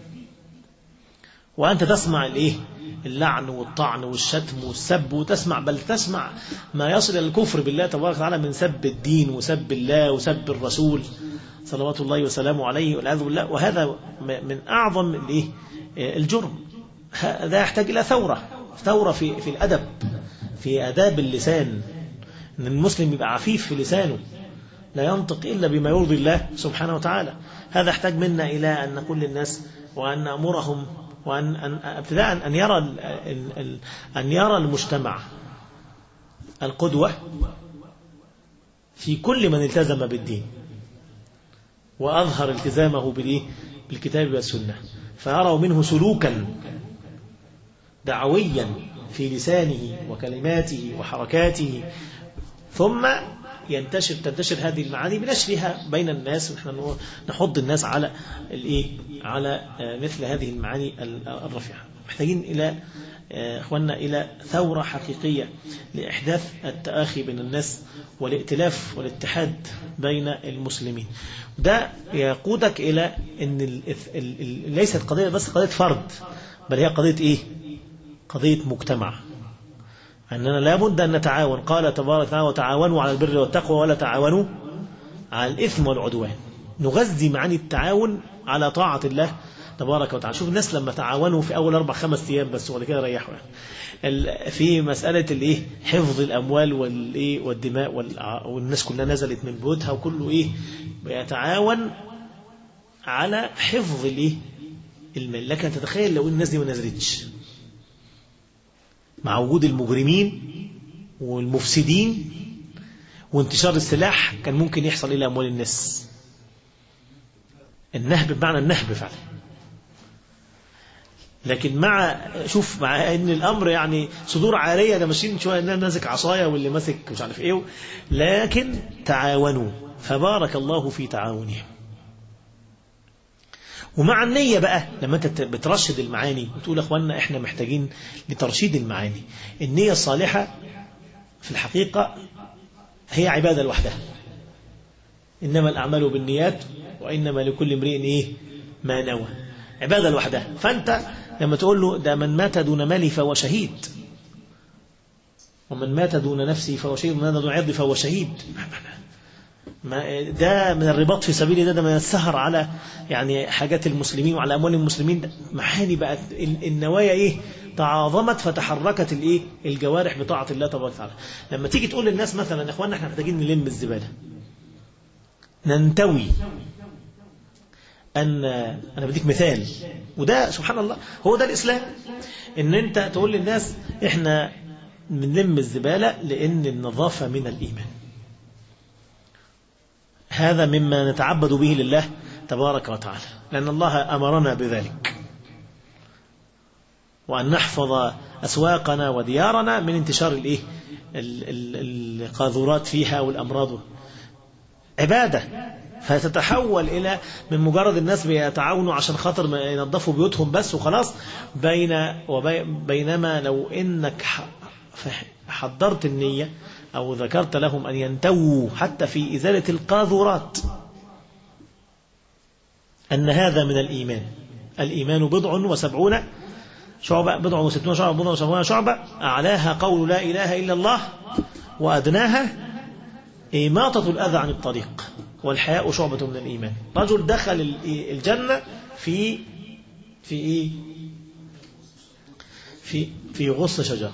وأنت تسمع الإيه؟ اللعن والطعن والشتم والسب، وتسمع بل تسمع ما يصل إلى الكفر بالله تبارك وتعالى من سب الدين وسب الله وسب الرسول صلوات الله وسلامه عليه والعياذ بالله. وهذا من أعظم الإيه؟ الجرم. هذا يحتاج إلى ثورة، ثورة في في الأدب، في آداب اللسان، أن المسلم يبقى عفيف في لسانه، لا ينطق إلا بما يرضي الله سبحانه وتعالى. هذا يحتاج منا إلى أن نقول للناس وأن نأمرهم، وأن ابتداء أن يرى أن يرى المجتمع القدوة في كل من التزم بالدين وأظهر التزامه بالكتاب والسنة، فيروا منه سلوكا دعويا في لسانه وكلماته وحركاته، ثم ينتشر تنتشر هذه المعاني بنشرها بين الناس، ونحن نحض الناس على الايه على مثل هذه المعاني الرفيعة. محتاجين إلى اخواننا إلى ثورة حقيقية لإحداث التآخي بين الناس والائتلاف والاتحاد بين المسلمين. ده يقودك إلى أن ليست قضية بس قضية فرد، بل هي قضية إيه؟ قضية مجتمع، أننا لابد أن نتعاون. قال تبارك وتعالى: وتعاونوا على البر والتقوى ولا تعاونوا على الإثم والعدوان. نغذي معاني التعاون على طاعة الله تبارك وتعالى. شوف الناس لما تعاونوا في أول أربع خمس أيام بس، وبعد كده ريحوا في مسألة الإيه؟ حفظ الأموال والإيه؟ والدماء، والناس كلها نزلت من بيوتها وكله إيه؟ بيتعاون على حفظ الإيه؟ المال. لكن تتخيل لو الناس دي ما نزلتش مع وجود المجرمين والمفسدين وانتشار السلاح، كان ممكن يحصل إلى أموال الناس النهب، بمعنى النهب فعلا. لكن مع شوف مع ان الامر يعني صدور عاريه، ده ماشيين شويه اللي ماسك عصايه واللي ماسك مش عارف ايه، لكن تعاونوا فبارك الله في تعاونهم. ومع النية بقى لما انت بترشد المعاني وتقول اخواننا احنا محتاجين لترشيد المعاني، النية الصالحة في الحقيقة هي عبادة لوحدها. انما الاعمال بالنيات وانما لكل امرئ ايه ما نوى، عبادة لوحدها. فانت لما تقول له ده من مات دون مالي فهو شهيد، ومن مات دون نفسي فهو شهيد، ومن مات دون عرضي فهو شهيد، ده من الرباط في سبيل ده, ده من السهر على يعني حاجات المسلمين وعلى أموال المسلمين. معاني بقت النوايا إيه تعاظمت فتحركت الإيه الجوارح بطاعة الله تبارك وتعالى. لما تيجي تقول للناس مثلا يا إخواننا احنا محتاجين نلم الزبالة، ننتوي أن أنا بديك مثال، وده سبحان الله هو ده الإسلام، إن أنت تقول للناس احنا بنلم الزبالة لأن النظافة من الإيمان. هذا مما نتعبد به لله تبارك وتعالى، لأن الله أمرنا بذلك، وأن نحفظ أسواقنا وديارنا من انتشار الإيه القاذورات فيها والأمراض. عبادة، فتتحول إلى من مجرد الناس بيتعاونوا عشان خاطر ينظفوا بيوتهم بس وخلاص، بين وبينما لو إنك حضرت النية أو ذكرت لهم أن ينتووا حتى في إزالة القاذورات، أن هذا من الإيمان. الإيمان بضع وسبعون شعبة، بضع وستون شعبة، بضع وسبعون شعبة، أعلاها قول لا إله إلا الله، وأدناها إماطة الأذى عن الطريق، والحياء شعبة من الإيمان. رجل دخل الجنة في في إيه؟ في في غصن شجرة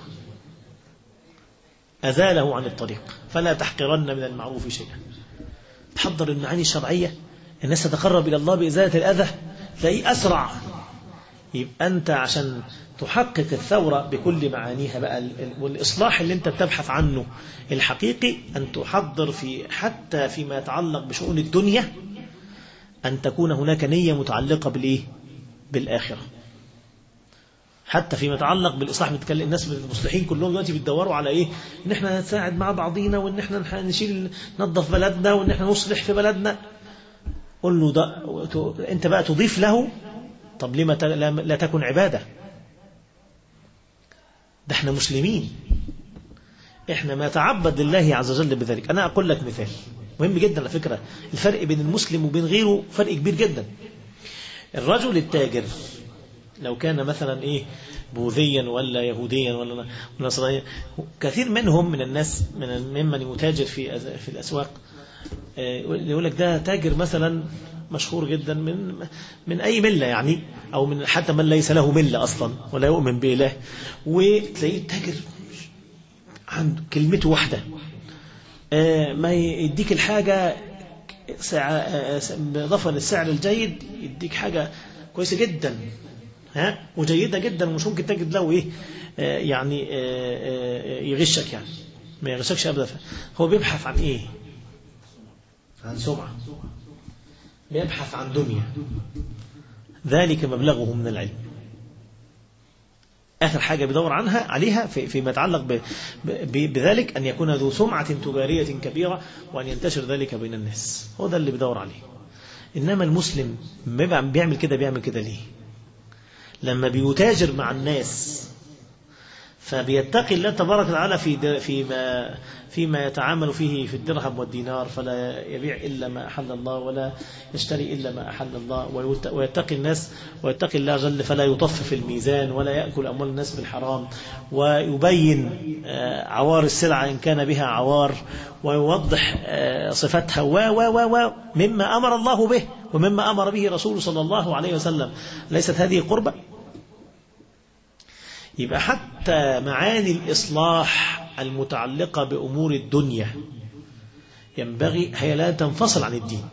أزاله عن الطريق، فلا تحقرن من المعروف شيئا. تحضر المعاني الشرعية، الناس تتقرب إلى الله بإزالة الأذى تلاقيه أسرع. يبقى أنت عشان تحقق الثورة بكل معانيها بقى، والإصلاح اللي أنت بتبحث عنه الحقيقي، أن تحضر في حتى فيما يتعلق بشؤون الدنيا أن تكون هناك نية متعلقة بالإيه؟ بالآخرة. حتى فيما يتعلق بالإصلاح، بتكلم الناس المصلحين كلهم دلوقتي بيدوروا على إيه؟ إن إحنا نساعد مع بعضينا، وإن إحنا نشيل ننظف بلدنا، وإن إحنا نصلح في بلدنا. قل له ده أنت بقى تضيف له، طب لما لا تكون عبادة؟ ده احنا مسلمين، احنا ما تعبد لله عز وجل بذلك. أنا أقول لك مثال مهم جدا على فكرة، الفرق بين المسلم وبين غيره فرق كبير جدا. الرجل التاجر لو كان مثلا إيه بوذيا ولا يهوديا ولا نصرانيا، كثير منهم من الناس من ممن يتاجر في في الأسواق يقول لك ده تاجر مثلا مشهور جدا من من أي ملة يعني، أو من حتى من ليس له ملة أصلا ولا يؤمن بإله، وتلاقيه تاجر عنده كلمته واحدة، ما يديك الحاجة بالإضافة للسعر الجيد يديك حاجة كويسة جدا ها وجيدة جدا، ومش ممكن تجد له إيه يعني يغشك، يعني ما يغشكش أبدا. هو بيبحث عن إيه؟ عن سمعة، بيبحث عن دنيا، ذلك مبلغه من العلم. آخر حاجة بيدور عنها عليها في فيما يتعلق ب ب بذلك أن يكون ذو سمعة تجارية كبيرة وأن ينتشر ذلك بين الناس، هو ده اللي بيدور عليه. إنما المسلم بيعمل كده بيعمل كده ليه؟ لما بيتاجر مع الناس فبيتقي الله تبارك وتعالى في فيما فيما يتعامل فيه في الدرهم والدينار، فلا يبيع إلا ما أحل الله ولا يشتري إلا ما أحل الله، ويتقي الناس ويتقي الله جل فلا يطفف الميزان ولا يأكل أموال الناس بالحرام، ويبين عوار السلعة إن كان بها عوار، ويوضح صفتها و و و مما أمر الله به ومما أمر به رسوله صلى الله عليه وسلم. ليست هذه قربة؟ يبقى حتى معاني الإصلاح المتعلقة بأمور الدنيا ينبغي هي لا تنفصل عن الدين،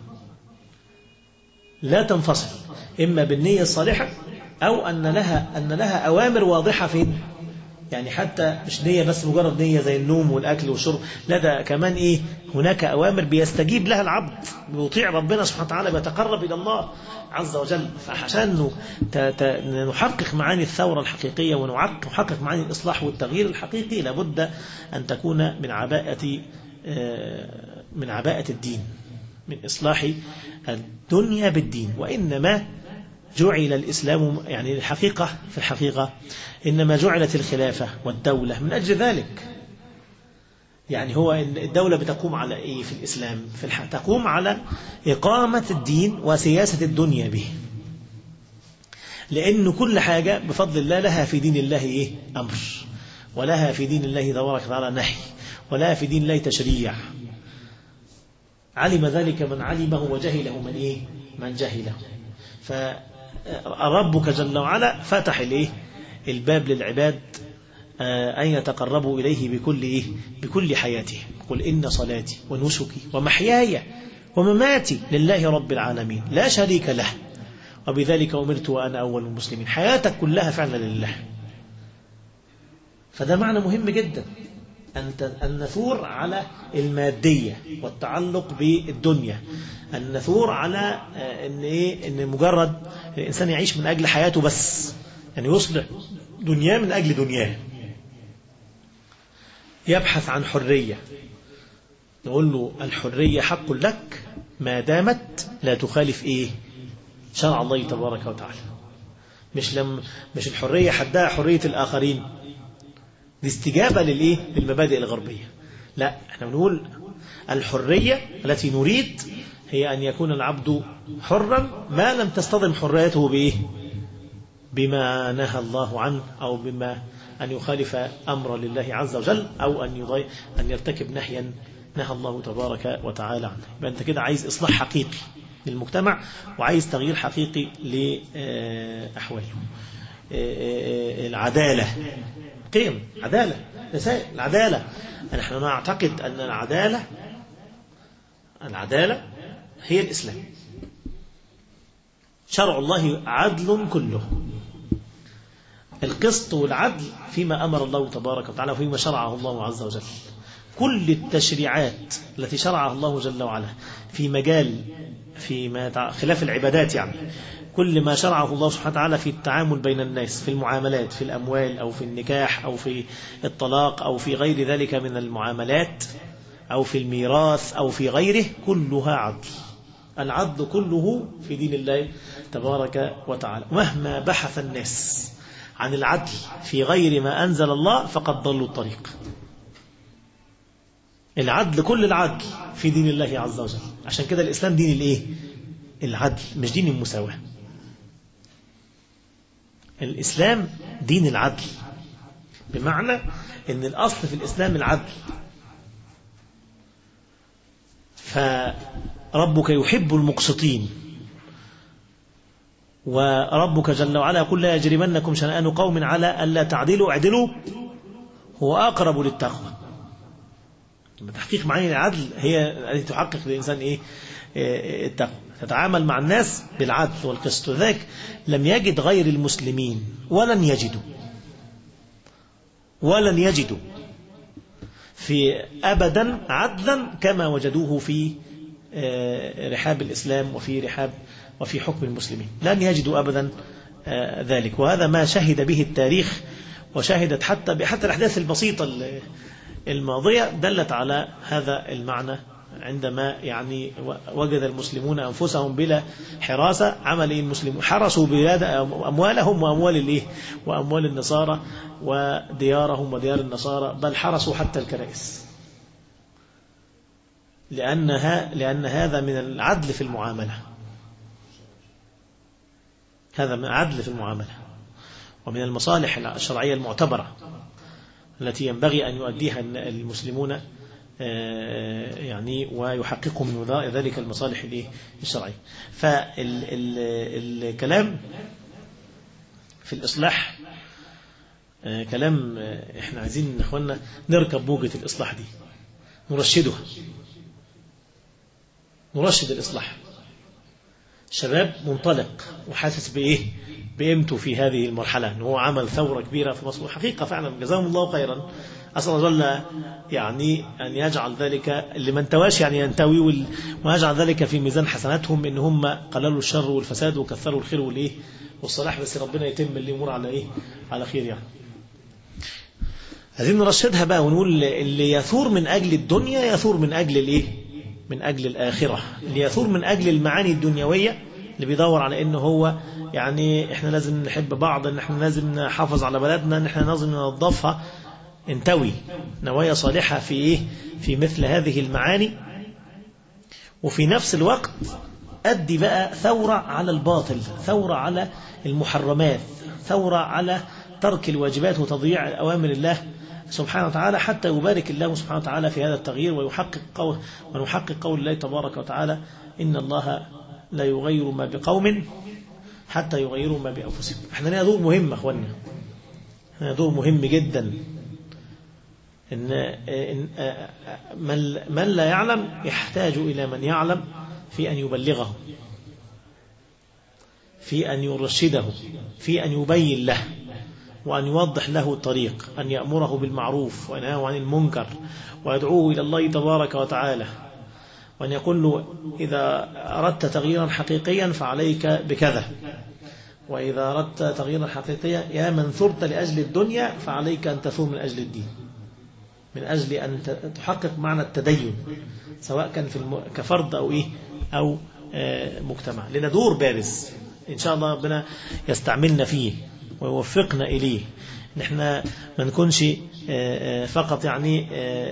لا تنفصل، إما بالنية الصالحة أو أن لها أن لها أوامر واضحة فين، يعني حتى مش نية بس مجرد نية زي النوم والأكل والشرب، لا ده كمان إيه هناك أوامر بيستجيب لها العبد، بيطيع ربنا سبحانه وتعالى، بيتقرب إلى الله عز وجل. فعشان نحقق معاني الثورة الحقيقية ونحقق معاني الإصلاح والتغيير الحقيقي لابد أن تكون من عباءة من عباءة الدين، من إصلاح الدنيا بالدين. وإنما جعل الإسلام يعني الحقيقة في الحقيقة إنما جعلت الخلافة والدولة من أجل ذلك. يعني هو الدولة بتقوم على إيه في الإسلام؟ في الح... تقوم على إقامة الدين وسياسة الدنيا به، لأن كل حاجة بفضل الله لها في دين الله إيه أمر، ولها في دين الله تبارك وتعالى نهي، ولها في دين الله تشريع. علم ذلك من علمه وجهله من إيه من جهله. فربك جل وعلا فتح الإيه الباب للعباد أن يتقربوا إليه بكل إيه بكل حياته. قل إن صلاتي ونسكي ومحياي ومماتي لله رب العالمين لا شريك له وبذلك أمرت وأنا أول المسلمين. حياتك كلها فعلا لله. فده معنى مهم جدا، أن نثور على المادية والتعلق بالدنيا، أن نثور على إن إيه إن مجرد الإنسان يعيش من أجل حياته بس، يعني يصلح دنياه من أجل دنياه. يبحث عن حرية، نقول له الحرية حق لك ما دامت لا تخالف إيه شرع الله تبارك وتعالى. مش لم مش الحرية حدها حرية الآخرين، دي استجابة للإيه للمبادئ الغربية. لا، احنا بنقول الحرية التي نريد هي أن يكون العبد حرا ما لم تصطدم حريته بإيه بما نهى الله عنه، أو بما أن يخالف أمر لله عز وجل، أو أن يضي أن يرتكب نهيا نهى الله تبارك وتعالى عنه. يبقى أنت كده عايز إصلاح حقيقي للمجتمع، وعايز تغيير حقيقي لأحواله. العدالة قيم، عدالة رسائل العدالة. نحن نعتقد أن العدالة العدالة هي الإسلام. شرع الله عدل كله، القسط والعدل فيما أمر الله تبارك وتعالى وفيما شرعه الله عز وجل. كل التشريعات التي شرعها الله جل وعلا في مجال فيما خلاف العبادات، يعني كل ما شرعه الله سبحانه وتعالى في التعامل بين الناس، في المعاملات، في الأموال أو في النكاح أو في الطلاق أو في غير ذلك من المعاملات أو في الميراث أو في غيره، كلها عدل. العدل كله في دين الله تبارك وتعالى. مهما بحث الناس عن العدل في غير ما أنزل الله فقد ضلوا الطريق. العدل كل العدل في دين الله عز وجل. عشان كده الإسلام دين الإيه؟ العدل، مش دين المساواة. الإسلام دين العدل، بمعنى أن الأصل في الإسلام العدل. فربك يحب المقسطين، وربك جل وعلا يقول لا يجرمنكم شنآن قوم على ألا تعدلوا اعدلوا هو أقرب للتقوى. تحقيق معاني العدل هي التي تحقق للإنسان إيه؟ التقوى. تتعامل مع الناس بالعدل والقسط. ذلك لم يجد غير المسلمين ولن يجدوا ولن يجدوا في أبدا عدلا كما وجدوه في رحاب الإسلام وفي رحاب وفي حكم المسلمين. لن يجدوا أبدا ذلك. وهذا ما شهد به التاريخ، وشهدت حتى حتى الأحداث البسيطة الماضية دلت على هذا المعنى. عندما يعني وجد المسلمون أنفسهم بلا حراسة، عمل المسلمون حرسوا بلاد أموالهم وأموال الإيه وأموال النصارى وديارهم وديار النصارى، بل حرسوا حتى الكنائس، لأنها لأن هذا من العدل في المعاملة. هذا من العدل في المعاملة ومن المصالح الشرعية المعتبرة التي ينبغي أن يؤديها المسلمون يعني ويحققوا من وراء ذلك المصالح الشرعية. فالكلام في الإصلاح كلام احنا عايزين اخوانا نركب موجة الإصلاح دي، نرشدها، نرشد الإصلاح. شباب منطلق وحاسس بإيه بقيمته في هذه المرحلة، أنه هو عمل ثورة كبيرة في مصر، حقيقة فعلا جزاهم الله خيرا. أسأل الله يعني أن يجعل ذلك لمن تواش يعني ينتوي، ويجعل ذلك في ميزان حسناتهم، إن هم قللوا الشر والفساد وكثروا الخير والإيه والصلاح. بس ربنا يتم الأمور على إيه على خير. يعني عايزين نرشدها بقى ونقول اللي يثور من أجل الدنيا يثور من أجل الإيه من أجل الآخرة. اللي يثور من أجل المعاني الدنيوية، اللي بيدور على إنه هو يعني إحنا لازم نحب بعض، إن إحنا لازم نحافظ على بلدنا، إن إحنا لازم ننظفها، انتوي نوايا صالحة في إيه في مثل هذه المعاني. وفي نفس الوقت أدي بقى ثورة على الباطل، ثورة على المحرمات، ثورة على ترك الواجبات وتضييع أوامر الله سبحانه وتعالى، حتى يبارك الله سبحانه وتعالى في هذا التغيير ويحقق قول ونحقق قول الله تبارك وتعالى إن الله لا يغير ما بقوم حتى يغيروا ما بأنفسهم. احنا لنا دور مهم أخوانا، لنا دور مهم جدا. إن من لا يعلم يحتاج إلى من يعلم في أن يبلغه، في أن يرشده، في أن يبين له، وأن يوضح له الطريق، أن يأمره بالمعروف وينهاه عن المنكر ويدعوه إلى الله تبارك وتعالى، وأن يقول له إذا أردت تغييرا حقيقيا فعليك بكذا، وإذا أردت تغييرا حقيقيا يا من ثرت لأجل الدنيا فعليك أن تثور من أجل الدين، من أجل أن تحقق معنى التدين، سواء كان في الم... كفرد أو إيه أو آه مجتمع. لنا دور بارز إن شاء الله ربنا يستعملنا فيه ويوفقنا إليه. نحن ما نكونش فقط يعني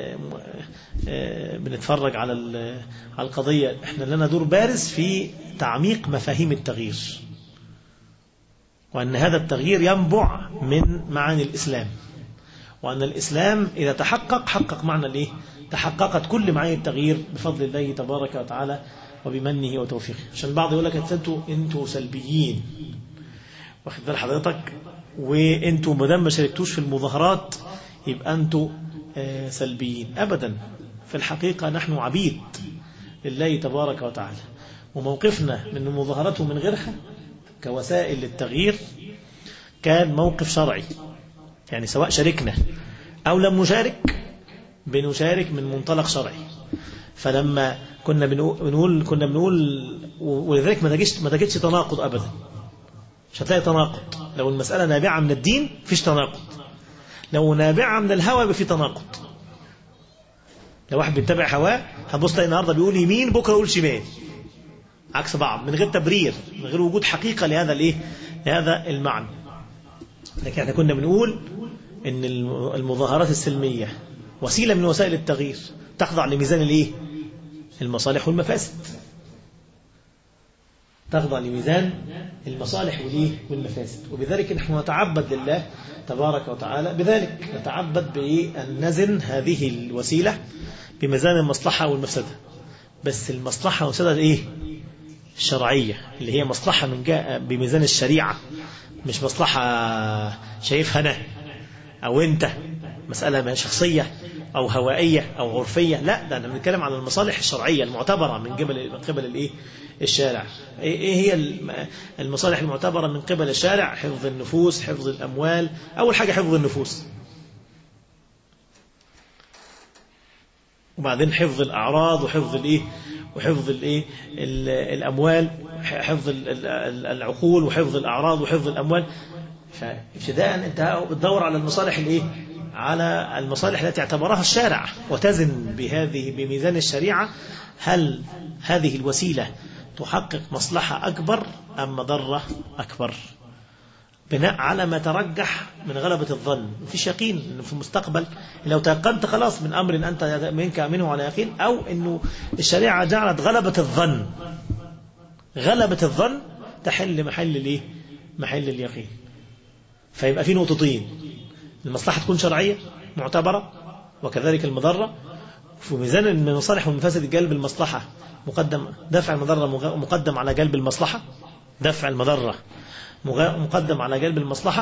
بنتفرج على على القضية، احنا لنا دور بارز في تعميق مفاهيم التغيير، وأن هذا التغيير ينبع من معاني الإسلام، وأن الإسلام إذا تحقق حقق معنى الإيه؟ تحققت كل معاني التغيير بفضل الله تبارك وتعالى وبمنه وتوفيقه. عشان بعض يقول لك انتوا انتوا سلبيين، واخد بال حضرتك، وانتوا ما دام ما شاركتوش في المظاهرات يبقى انتوا آه سلبيين. ابدا، في الحقيقه نحن عبيد لله تبارك وتعالى، وموقفنا من المظاهرات ومن غيرها كوسائل للتغيير كان موقف شرعي. يعني سواء شاركنا او لم نشارك بنشارك من منطلق شرعي. فلما كنا بنقول كنا بنقول ولذلك ما تجيش ما تجدش تناقض ابدا، مش هتلاقي تناقض. لو المسألة نابعة من الدين فيش تناقض، لو نابعة من الهوى يبقى في تناقض. لو واحد بيتبع هواه هتبص تلاقي النهارده بيقول يمين بكره يقول شمال، عكس بعض، من غير تبرير، من غير وجود حقيقة لهذا الايه لهذا المعنى. لكن احنا كنا بنقول ان المظاهرات السلمية وسيلة من وسائل التغيير، تخضع لميزان الايه المصالح والمفاسد. تخضع لميزان المصالح والمفاسد. وبذلك نحن نتعبد لله تبارك وتعالى بذلك، نتعبد بأن نزن هذه الوسيلة بميزان المصلحة والمفسدة. بس المصلحة والمفسدة إيه؟ الشرعية، اللي هي مصلحة من جاء بميزان الشريعة، مش مصلحة شايفها أنا أو أنت، مسألة شخصية أو هوائية أو عرفية. لا، ده أنا بنتكلم عن المصالح الشرعية المعتبرة من قبل من قبل الإيه؟ الشارع. إيه هي المصالح المعتبرة من قبل الشارع؟ حفظ النفوس، حفظ الأموال. أول حاجة حفظ النفوس، وبعدين حفظ الأعراض، وحفظ الإيه؟ وحفظ الإيه؟ الأموال، حفظ العقول، وحفظ الأعراض، وحفظ الأموال. فابتداء أنت بتدور على المصالح الإيه؟ على المصالح التي اعتبرها الشارع، وتزن بهذه بميزان الشريعة. هل هذه الوسيلة تحقق مصلحة أكبر أم مضرة أكبر، بناء على ما ترجح من غلبة الظن. مفيش يقين إنه في المستقبل لو تيقنت خلاص من أمر أنت منك منه على يقين، أو إنه الشريعة جعلت غلبة الظن غلبة الظن تحل محل الإيه؟ محل اليقين. فيبقى في نقطتين: المصلحة تكون شرعية معتبرة، وكذلك المضرة. في ميزان المصالح والمفاسد جلب المصلحة مقدم، دفع المضرة مقدم على جلب المصلحة، دفع المضرة مقدم على جلب المصلحة.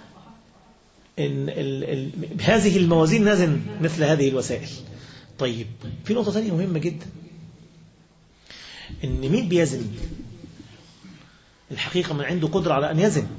إن ال ال بهذه الموازين نزن مثل هذه الوسائل. طيب، في نقطة ثانية مهمة جدا، إن مين بيزن؟ الحقيقة من عنده قدرة على أن يزن.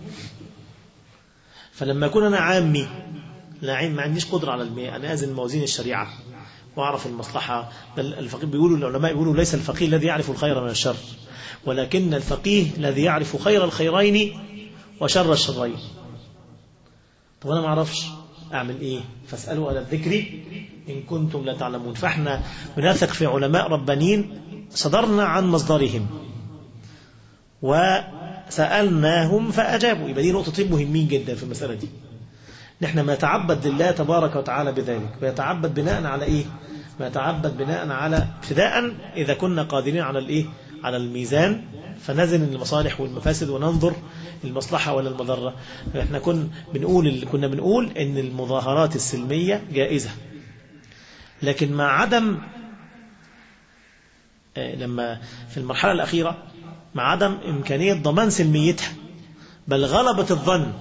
فلما أكون أنا عامي لا ما عنديش قدرة على المية أن أزن موازين الشريعة وأعرف المصلحة. بل الفقيه بيقولوا، العلماء يقولوا ليس الفقيه الذي يعرف الخير من الشر، ولكن الفقيه الذي يعرف خير الخيرين وشر الشرين. طب أنا ما أعرفش أعمل إيه؟ فاسألوا على الذكر إن كنتم لا تعلمون. فإحنا بنثق في علماء ربانيين صدرنا عن مصدرهم وسألناهم فأجابوا. يبقى دي نقطتين مهمين جدا في المسألة دي. نحن ما يتعبد لله تبارك وتعالى بذلك، ويتعبد بناء على إيه؟ ما يتعبد بناء على ابتداء إذا كنا قادرين على الإيه؟ على الميزان، فنزن المصالح والمفاسد وننظر المصلحة ولا المضرة. احنا كنا بنقول كنا بنقول إن المظاهرات السلمية جائزة، لكن مع عدم لما في المرحلة الأخيرة مع عدم إمكانية ضمان سلميتها، بل غلبة الظن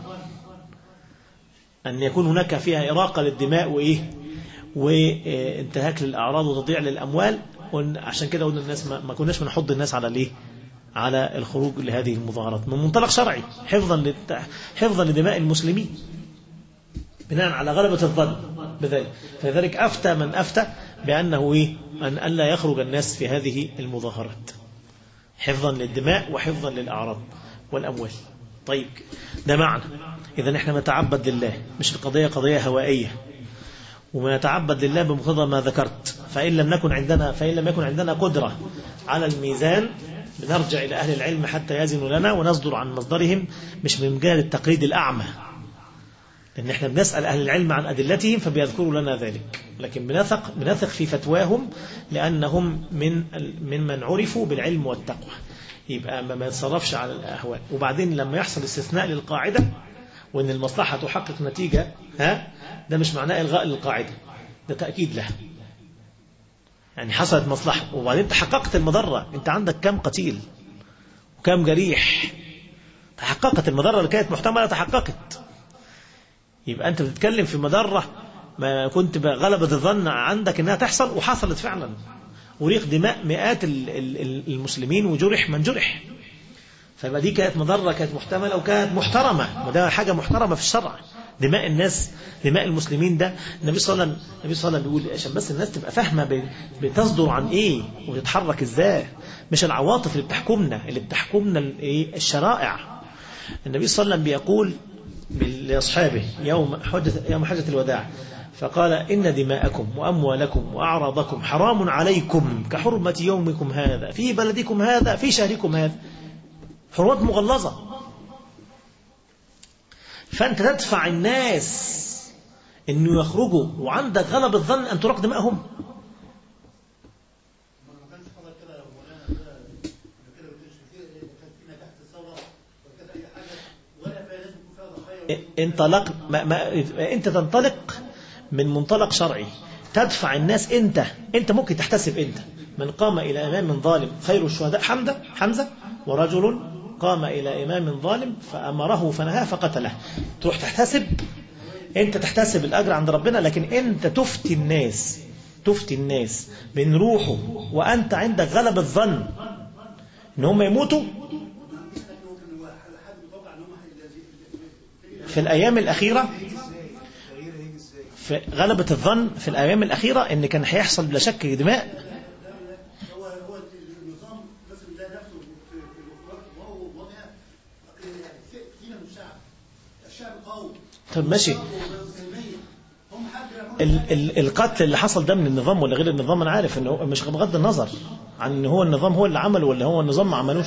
أن يكون هناك فيها إراقة للدماء وإيه وانتهاك للأعراض وتضييع للأموال. عشان كده قلنا الناس ما كناش بنحض الناس على الإيه؟ على الخروج لهذه المظاهرات من منطلق شرعي، حفظا حفظا لدماء المسلمين بناء على غلبة الظن بذلك. فذلك أفتى من أفتى بأنه إيه؟ أن ألا يخرج الناس في هذه المظاهرات حفظا للدماء وحفظا للأعراض والأموال. طيب، ده معنى إذا نحن نتعبد لله، مش القضية قضية هوائية، ونتعبد لله بمقتضى ما ذكرت. فإن لم نكن عندنا فإن لم يكن عندنا قدرة على الميزان بنرجع إلى أهل العلم حتى يزنوا لنا ونصدر عن مصدرهم، مش من جهة التقليد الأعمى، لأن احنا بنسأل أهل العلم عن أدلتهم فبيذكروا لنا ذلك، لكن بنثق بنثق في فتواهم لأنهم من ممن عرفوا بالعلم والتقوى. يبقى ما يتصرفش على الأهواء. وبعدين لما يحصل استثناء للقاعدة وأن المصلحة تحقق نتيجة، ها ده مش معناه إلغاء للقاعدة، ده تأكيد لها. يعني حصلت مصلحة وبعدين تحققت المضرة، أنت عندك كم قتيل وكم جريح، تحققت المضرة اللي كانت محتملة تحققت. يبقى أنت بتتكلم في مضرة ما كنت بغلبة الظن عندك أنها تحصل وحصلت فعلا، وريق دماء مئات المسلمين وجرح من جرح. فيبقى دي كانت مضرة كانت محتملة وكانت محترمة، وده حاجة محترمة في الشرع. دماء الناس، دماء المسلمين، ده النبي صلى الله عليه وسلم النبي صلى الله عليه وسلم بيقول عشان بس الناس تبقى فاهمة بتصدر عن ايه وتتحرك ازاي، مش العواطف اللي بتحكمنا اللي بتحكمنا الايه الشرائع. النبي صلى الله عليه وسلم بيقول لاصحابه يوم حجة يوم حجة الوداع، فقال إن دماءكم وأموالكم وأعراضكم حرام عليكم كحرمة يومكم هذا في بلدكم هذا في شهركم هذا، حرمات مغلظة. فأنت تدفع الناس إنه يخرجوا وعندك غلب الظن أن تراق دماءهم. انطلق ما ما انت تنطلق من منطلق شرعي تدفع الناس. انت انت ممكن تحتسب انت من قام الى امام ظالم خير الشهداء حمزه حمزه ورجل قام الى امام ظالم فامره فنهاه فقتله. تروح تحتسب انت تحتسب الاجر عند ربنا، لكن انت تفتي الناس تفتي الناس من روحه وانت عندك غلبة الظن ان هم يموتوا في الايام الاخيره. في غلبة الظن في الايام الاخيره ان كان هيحصل بلا شك دماء. طب ماشي، ال ال القتل اللي حصل ده من النظام ولا غير النظام؟ انا عارف انه مش بغض النظر عن ان هو النظام هو اللي عمله ولا هو النظام ما عملوش.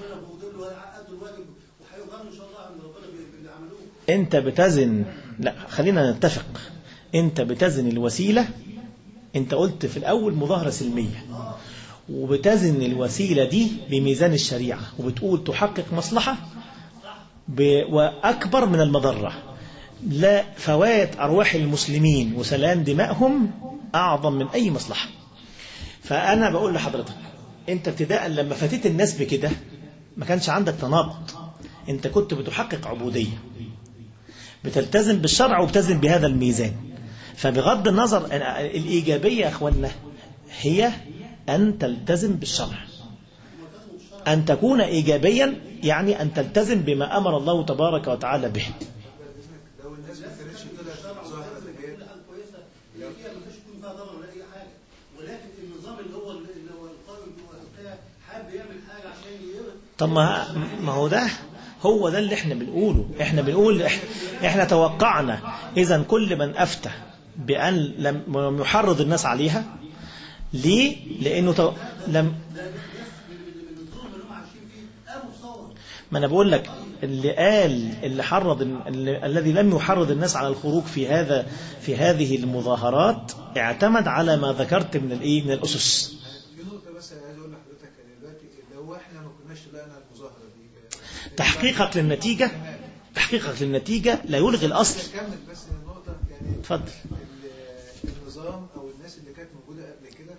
انت بتزن، لا خلينا نتفق، انت بتزن الوسيلة. انت قلت في الاول مظاهرة سلمية، وبتزن الوسيلة دي بميزان الشريعة، وبتقول تحقق مصلحة وأكبر من المضرة. لا، فوات أرواح المسلمين وسلام دمائهم أعظم من أي مصلحة. فأنا بقول لحضرتك أنت ابتداء لما فاتت الناس بكده ما كانش عندك تناقض، أنت كنت بتحقق عبودية، بتلتزم بالشرع وبتزن بهذا الميزان. فبغض النظر الإيجابية يا أخوانا هي أن تلتزم بالشرع، أن تكون إيجابيا يعني أن تلتزم بما أمر الله تبارك وتعالى به. لو الناس ما كانتش طلعت ظاهرة كويسة هي ما فيش يكون فيها ضرر ولا أي حاجة، ولكن النظام اللي هو اللي هو القائم حابب يعمل حاجة عشان يرضي. طب ما ما هو ده هو ده اللي احنا بنقوله. احنا بنقول احنا, احنا توقعنا إذا كل من أفتى بأن لم يحرض الناس عليها. ليه؟ لأنه تو... لم ما أنا بقول لك اللي قال اللي حرض اللي... الذي لم يحرض الناس على الخروج في هذا في هذه المظاهرات اعتمد على ما ذكرت من الايه من الأسس. في نقطة بس عايز أقول لحضرتك دلوقتي لو احنا ما كناش لقينا المظاهرة دي تحقيقك للنتيجة تحقيقك للنتيجة لا يلغي الأصل. كمل بس النقطة يعني اتفضل. النظام أو الناس اللي كانت موجودة قبل كده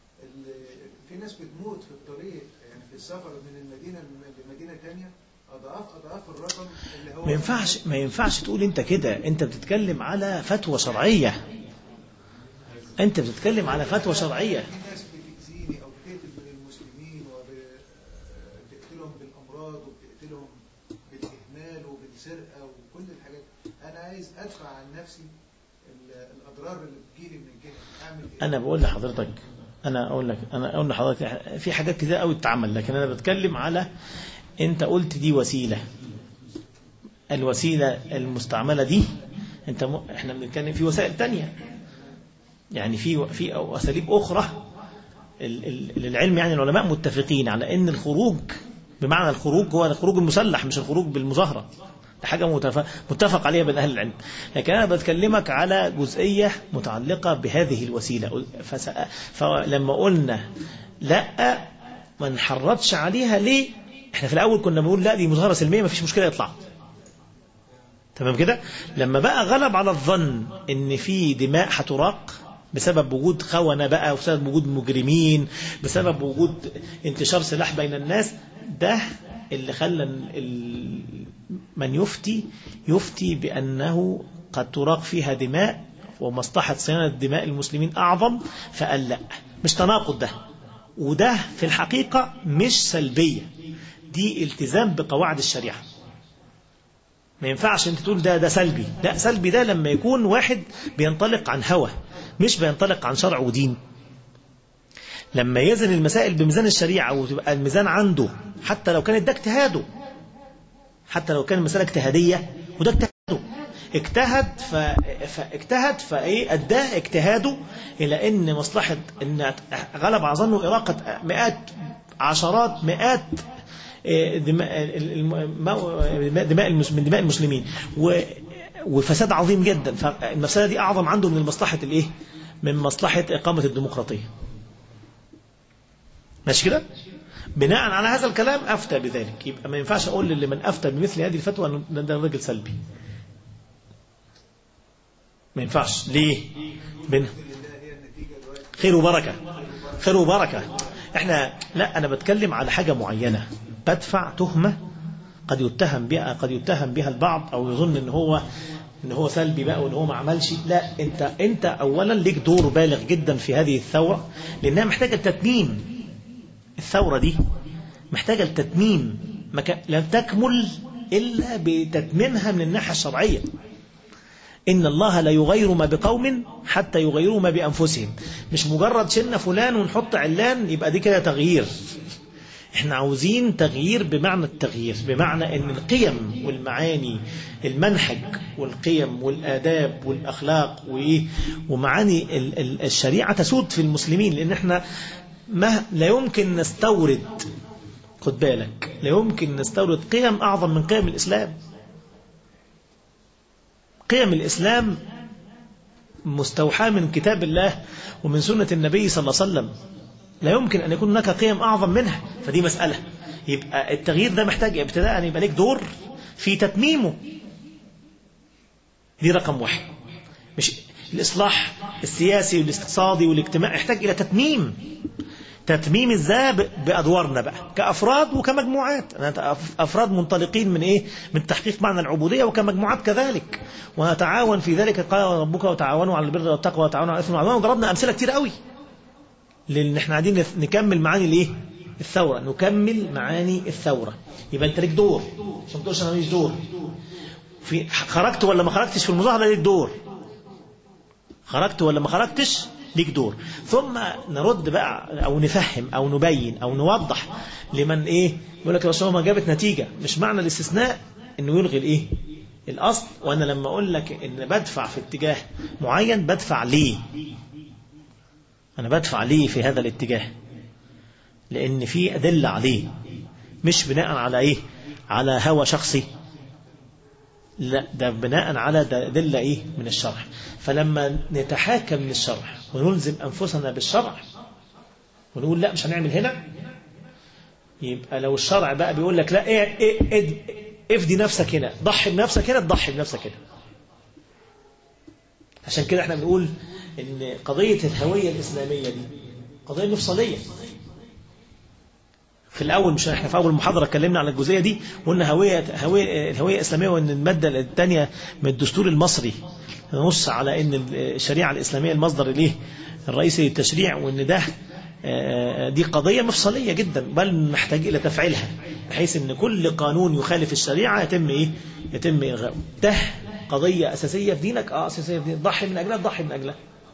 في ناس بتموت في الطريق يعني في السفر من المدينة لمدينة تانية أضعاف أضعاف الرقم اللي هو ما ينفعش ما ينفعش تقول أنت كده. أنت بتتكلم على فتوى شرعية. أنت بتتكلم على فتوى شرعية. في ناس بتأذيني أو بتقتل من المسلمين وبتقتلهم بالأمراض وبتقتلهم بالإهمال وبالسرقة وكل الحاجات. أنا عايز أدفع عن نفسي الأضرار اللي بتجيلي من كده. أعمل إيه؟ أنا بقول لحضرتك أنا أقول لك أنا أقول لحضرتك في حاجات كتير قوي تتعمل، لكن أنا بتكلم على أنت قلت دي وسيلة. الوسيلة المستعملة دي أنت م... إحنا بنتكلم في وسائل تانية، يعني في في أساليب أخرى. للعلم يعني العلماء متفقين على أن الخروج بمعنى الخروج هو الخروج المسلح مش الخروج بالمظاهرة. ده حاجة متفق عليها بين أهل العلم. لكن أنا بتكلمك على جزئية متعلقة بهذه الوسيلة. فس... فلما قلنا لا ما نحرضش عليها ليه؟ احنا في الأول كنا بنقول لا دي مظاهرة سلمية ما فيش مشكلة يطلع. تمام كده؟ لما بقى غلب على الظن ان في دماء هتراق بسبب وجود خونة بقى وبسبب وجود مجرمين بسبب وجود انتشار سلاح بين الناس، ده اللي خلى من يفتي يفتي بأنه قد تراق فيها دماء ومصلحة صيانة دماء المسلمين أعظم، فقال لا مش تناقض ده. وده في الحقيقة مش سلبية، دي التزام بقواعد الشريعة. ما ينفعش انت تقول ده ده سلبي. لا، سلبي ده لما يكون واحد بينطلق عن هوى مش بينطلق عن شرع ودين. لما يزن المسائل بميزان الشريعة وتبقى الميزان عنده حتى لو كانت ده اجتهاده، حتى لو كان المسألة اجتهادية وده اجتهاده، اجتهد ف... فاجتهد فايه اداه اجتهاده الى ان مصلحة ان غلب على ظنه إراقة مئات عشرات مئات دماء دماء من دماء المسلمين وفساد عظيم جدا. فالمسألة دي أعظم عنده من مصلحة الإيه؟ من مصلحة إقامة الديمقراطية. ماشي كده؟ بناء على هذا الكلام أفتى بذلك. يبقى ما ينفعش أقول لمن أفتى بمثل هذه الفتوى أن ده رجل سلبي. ما ينفعش. ليه؟ بينها خير وبركة، خير وبركة. احنا لا، انا بتكلم على حاجة معينة، بدفع تهمة قد يتهم بها قد يتهم بها البعض او يظن ان هو ان هو سلبي بقى وان هو ما عملش. لا، انت انت اولا ليك دور بالغ جدا في هذه الثورة، لانها محتاجة التتميم. الثورة دي محتاجة التتميم، لن تكمل الا بتتميمها من الناحية الشرعية. إن الله لا يغير ما بقوم حتى يغيروا ما بأنفسهم. مش مجرد شلنا فلان ونحط علان يبقى دي كده تغيير. احنا عاوزين تغيير بمعنى التغيير، بمعنى ان القيم والمعاني، المنهج والقيم والآداب والأخلاق ومعاني الشريعة تسود في المسلمين. لأن احنا ما لا يمكن نستورد، خد بالك، لا يمكن نستورد قيم أعظم من قيم الإسلام. قيم الإسلام مستوحاة من كتاب الله ومن سنة النبي صلى الله عليه وسلم، لا يمكن أن يكون هناك قيم أعظم منها. فدي مسألة، يبقى التغيير ده محتاج ابتداء أن يبقى لك دور في تتميمه. دي رقم واحد. مش الإصلاح السياسي والاقتصادي والاجتماعي يحتاج إلى تتميم. تتميم ازاي؟ بأدوارنا بقى كأفراد وكمجموعات. أفراد منطلقين من إيه؟ من تحقيق معنى العبودية، وكمجموعات كذلك، ونتعاون في ذلك. قال ربك وتعاونوا على البر والتقوى وتعاونوا على الإثم والعدوان. وضربنا أمثلة كتير قوي، لأن احنا عايزين نكمل معاني الإيه؟ الثورة، نكمل معاني الثورة. يبقى أنت ليك دور، عشان تقولش أنا ماليش دور. في خرجت ولا ما خرجتش في المظاهرة ليك دور، خرجت ولا ما خرجتش ليك دور. ثم نرد بقى أو نفهم أو نبين أو نوضح لمن إيه يقول لك يا رسول الله ما جابت نتيجة. مش معنى الاستثناء إنه يلغي الإيه؟ الأصل. وأنا لما أقول لك إن بدفع في اتجاه معين، بدفع ليه؟ أنا بدفع ليه في هذا الاتجاه؟ لأن في أدلة عليه، مش بناء على إيه؟ على هوى شخصي، لا، ده بناء على أدلة إيه؟ من الشرع. فلما نتحاكم من الشرع ونلزم أنفسنا بالشرع ونقول لا مش هنعمل هنا، يبقى لو الشرع بقى بيقول لك لا، إيه إيه إيه افدي نفسك هنا، ضحي بنفسك هنا، تضحي بنفسك هنا. عشان كده احنا بنقول ان قضية الهوية الإسلامية دي قضية مفصلية. في الأول، مش احنا في أول محاضرة اتكلمنا على الجزئية دي وقلنا هوية هوية الهوية الإسلامية، وأن المادة الثانية من الدستور المصري نص على أن الشريعة الإسلامية المصدر إليه الرئيسي للتشريع، وأن ده دي قضية مفصلية جدا، بل نحتاج إلى تفعيلها، بحيث أن كل قانون يخالف الشريعة يتم إيه؟ يتم إلغاؤه. ده قضية أساسية في دينك، اه أساسية في دينك، ضحي من أجلها، ضحي من أجلها.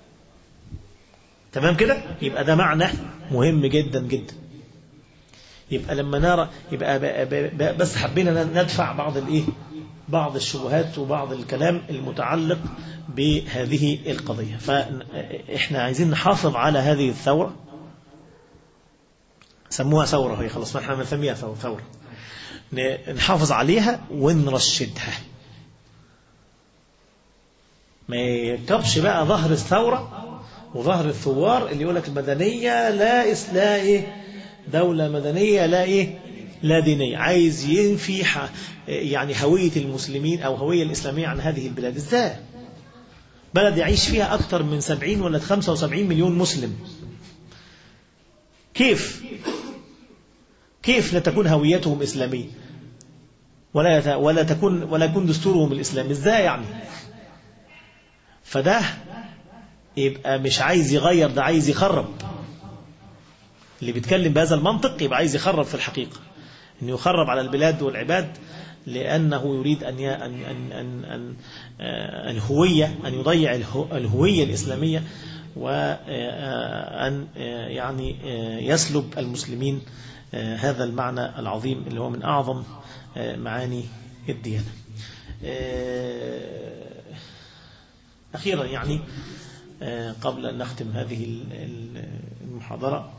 تمام كده؟ يبقى ده معنى مهم جدا جدا. يبقى لما نرى، يبقى بس حبينا ندفع بعض الايه، بعض الشبهات وبعض الكلام المتعلق بهذه القضية. فاحنا عايزين نحافظ على هذه الثورة، سموها ثورة هي خلاص، ما احنا بنسميها ثورة، نحافظ عليها ونرشدها. ما يركبش بقى ظهر الثورة وظهر الثوار اللي يقول لك المدنية لا لا ايه، دولة مدنية لا إيه، لا دينية، عايز ينفي يعني هوية المسلمين أو هوية الإسلامية عن هذه البلاد. إزاي؟ بلد يعيش فيها أكثر من سبعين ولا خمسة وسبعين مليون مسلم، كيف كيف لا تكون هويتهم إسلامية ولا ولا تكون ولا يكون دستورهم الإسلامي؟ إزاي يعني؟ فده يبقى مش عايز يغير، ده عايز يخرب. اللي بيتكلم بهذا المنطق يبقى عايز يخرب في الحقيقة، أن يخرب على البلاد والعباد، لأنه يريد أن أن أن أن أن الهوية، أن يضيع الهوية الإسلامية، وأن يعني يسلب المسلمين هذا المعنى العظيم اللي هو من أعظم معاني الديانة. أخيرا يعني قبل أن نختم هذه المحاضرة،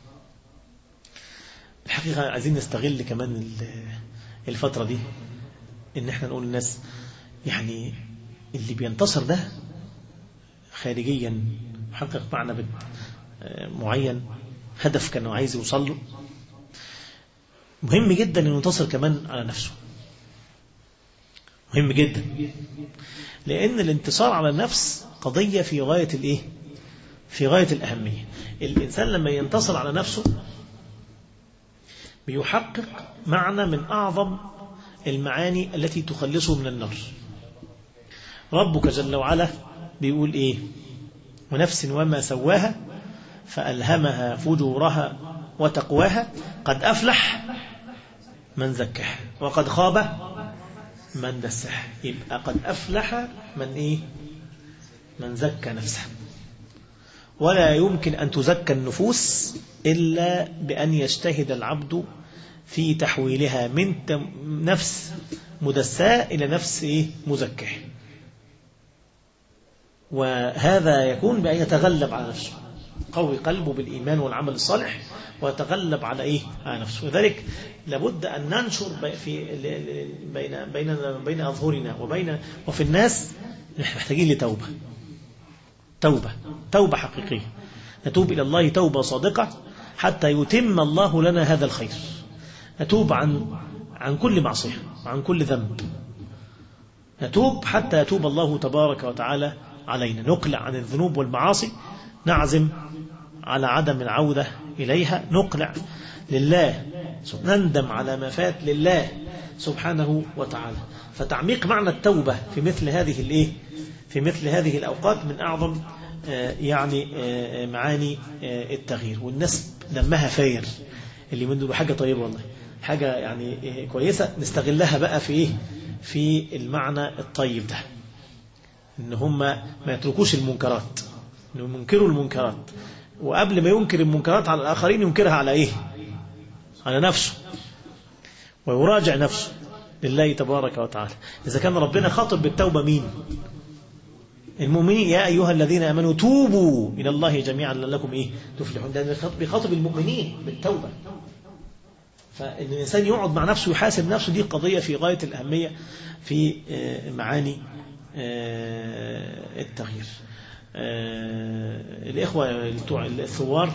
الحقيقة عايزين نستغل كمان الفترة دي ان احنا نقول للناس يعني اللي بينتصر ده خارجيا محقق معنى معين، هدف كان عايز يوصل له، مهم جدا انه ينتصر كمان على نفسه، مهم جدا، لأن الانتصار على النفس قضية في غاية الإيه؟ في غاية الأهمية. الإنسان لما ينتصر على نفسه بيحقق معنى من أعظم المعاني التي تخلصه من النار. ربك جل وعلا بيقول إيه؟ ونفس وما سواها فألهمها فجورها وتقواها قد أفلح من زكاها وقد خاب من دساها. يبقى قد أفلح من إيه؟ من زكى نفسه. ولا يمكن أن تزكى النفوس إلا بأن يجتهد العبد في تحويلها من نفس مدساة إلى نفس إيه؟ مزكاه. وهذا يكون بأن يتغلب على نفسه، قوي قلبه بالإيمان والعمل الصالح ويتغلب على إيه؟ على نفسه. وذلك لابد أن ننشر في بين بين بين أظهرنا وبين وفي الناس نحن محتاجين لتوبة، توبة توبة حقيقية، نتوب إلى الله توبة صادقة حتى يتم الله لنا هذا الخير. نتوب عن عن كل معصية وعن كل ذنب، نتوب حتى يتوب الله تبارك وتعالى علينا، نقلع عن الذنوب والمعاصي، نعزم على عدم العودة إليها، نقلع لله، نندم على ما فات لله سبحانه وتعالى. فتعميق معنى التوبة في مثل هذه الإيه؟ في مثل هذه الأوقات من أعظم يعني معاني التغيير. والناس دمها فاير، اللي من دول حاجة طيبة والله، حاجة يعني كويسة نستغلها بقى في إيه؟ في المعنى الطيب ده، إن هم ما يتركوش المنكرات، إنهم ينكروا المنكرات، وقبل ما ينكر المنكرات على الآخرين ينكرها على إيه؟ على نفسه، ويراجع نفسه لله تبارك وتعالى. إذا كان ربنا خاطب بالتوبة مين؟ المؤمنين، يا أيها الذين آمنوا توبوا إلى الله جميعا لعلكم إيه؟ تفلحون. ده بيخاطب المؤمنين بالتوبة. فإن الإنسان يقعد مع نفسه ويحاسب نفسه، دي قضية في غاية الأهمية في معاني التغيير. الإخوة بتوع الثوار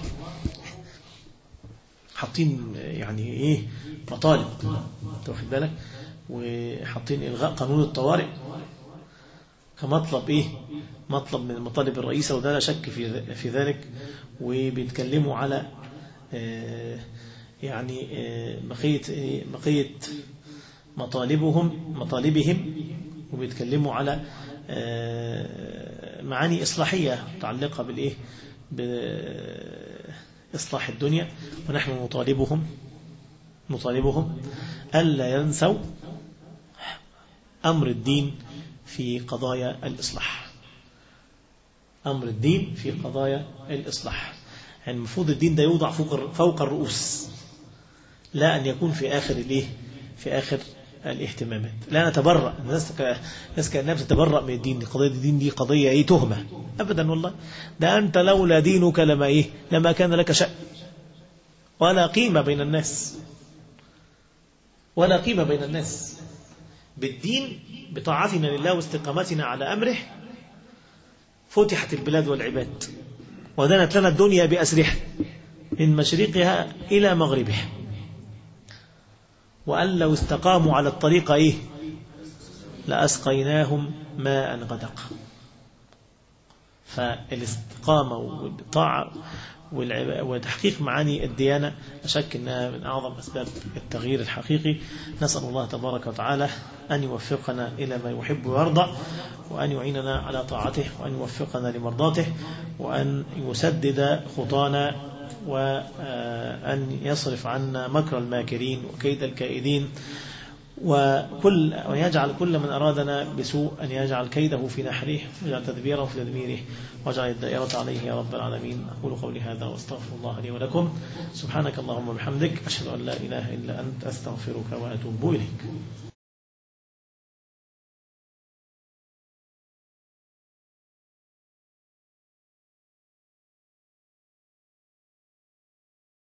حاطين يعني إيه؟ مطالب، واخد بالك، وحاطين إلغاء قانون الطوارئ كمطلب إيه؟ مطلب من المطالب الرئيسة، وده لا شك في في ذلك. وبيتكلموا على يعني بقية بقية مطالبهم مطالبهم وبيتكلموا على معاني إصلاحية متعلقة بالإيه؟ بإصلاح الدنيا. ونحن نطالبهم نطالبهم ألا ينسوا أمر الدين في قضايا الإصلاح، أمر الدين في قضايا الإصلاح. يعني المفروض الدين ده يوضع فوق فوق الرؤوس، لا أن يكون في آخر الإيه؟ في آخر الاهتمامات. لا نتبرأ، الناس الناس كأنها بتتبرأ من الدين، قضية الدين دي قضية إيه؟ تهمة أبدا والله. ده أنت لولا دينك لما إيه؟ لما كان لك شأن ولا قيمة بين الناس، ولا قيمة بين الناس. بالدين، بطاعتنا لله واستقامتنا على أمره، فتحت البلاد والعباد، ودنت لنا الدنيا بأسرها من مشرقها إلى مغربها. وأن لو استقاموا على الطريقة إيه؟ لأسقيناهم ماء غدقا. فالاستقامة والطاعة وتحقيق معاني الديانة أشك أنها من أعظم أسباب التغيير الحقيقي. نسأل الله تبارك وتعالى أن يوفقنا إلى ما يحب ويرضى، وأن يعيننا على طاعته، وأن يوفقنا لمرضاته، وأن يسدد خطانا، وأن يصرف عنا مكر الماكرين وكيد الكائدين، وكل وأن يجعل كل من أرادنا بسوء أن يجعل كيده في نحره، ويجعل تدبيره في تدميره، واجعل الدائرة عليه يا رب العالمين. أقول قولي هذا واستغفر الله لي ولكم. سبحانك اللهم وبحمدك، أشهد أن لا إله إلا أنت، أستغفرك وأتوب إليك.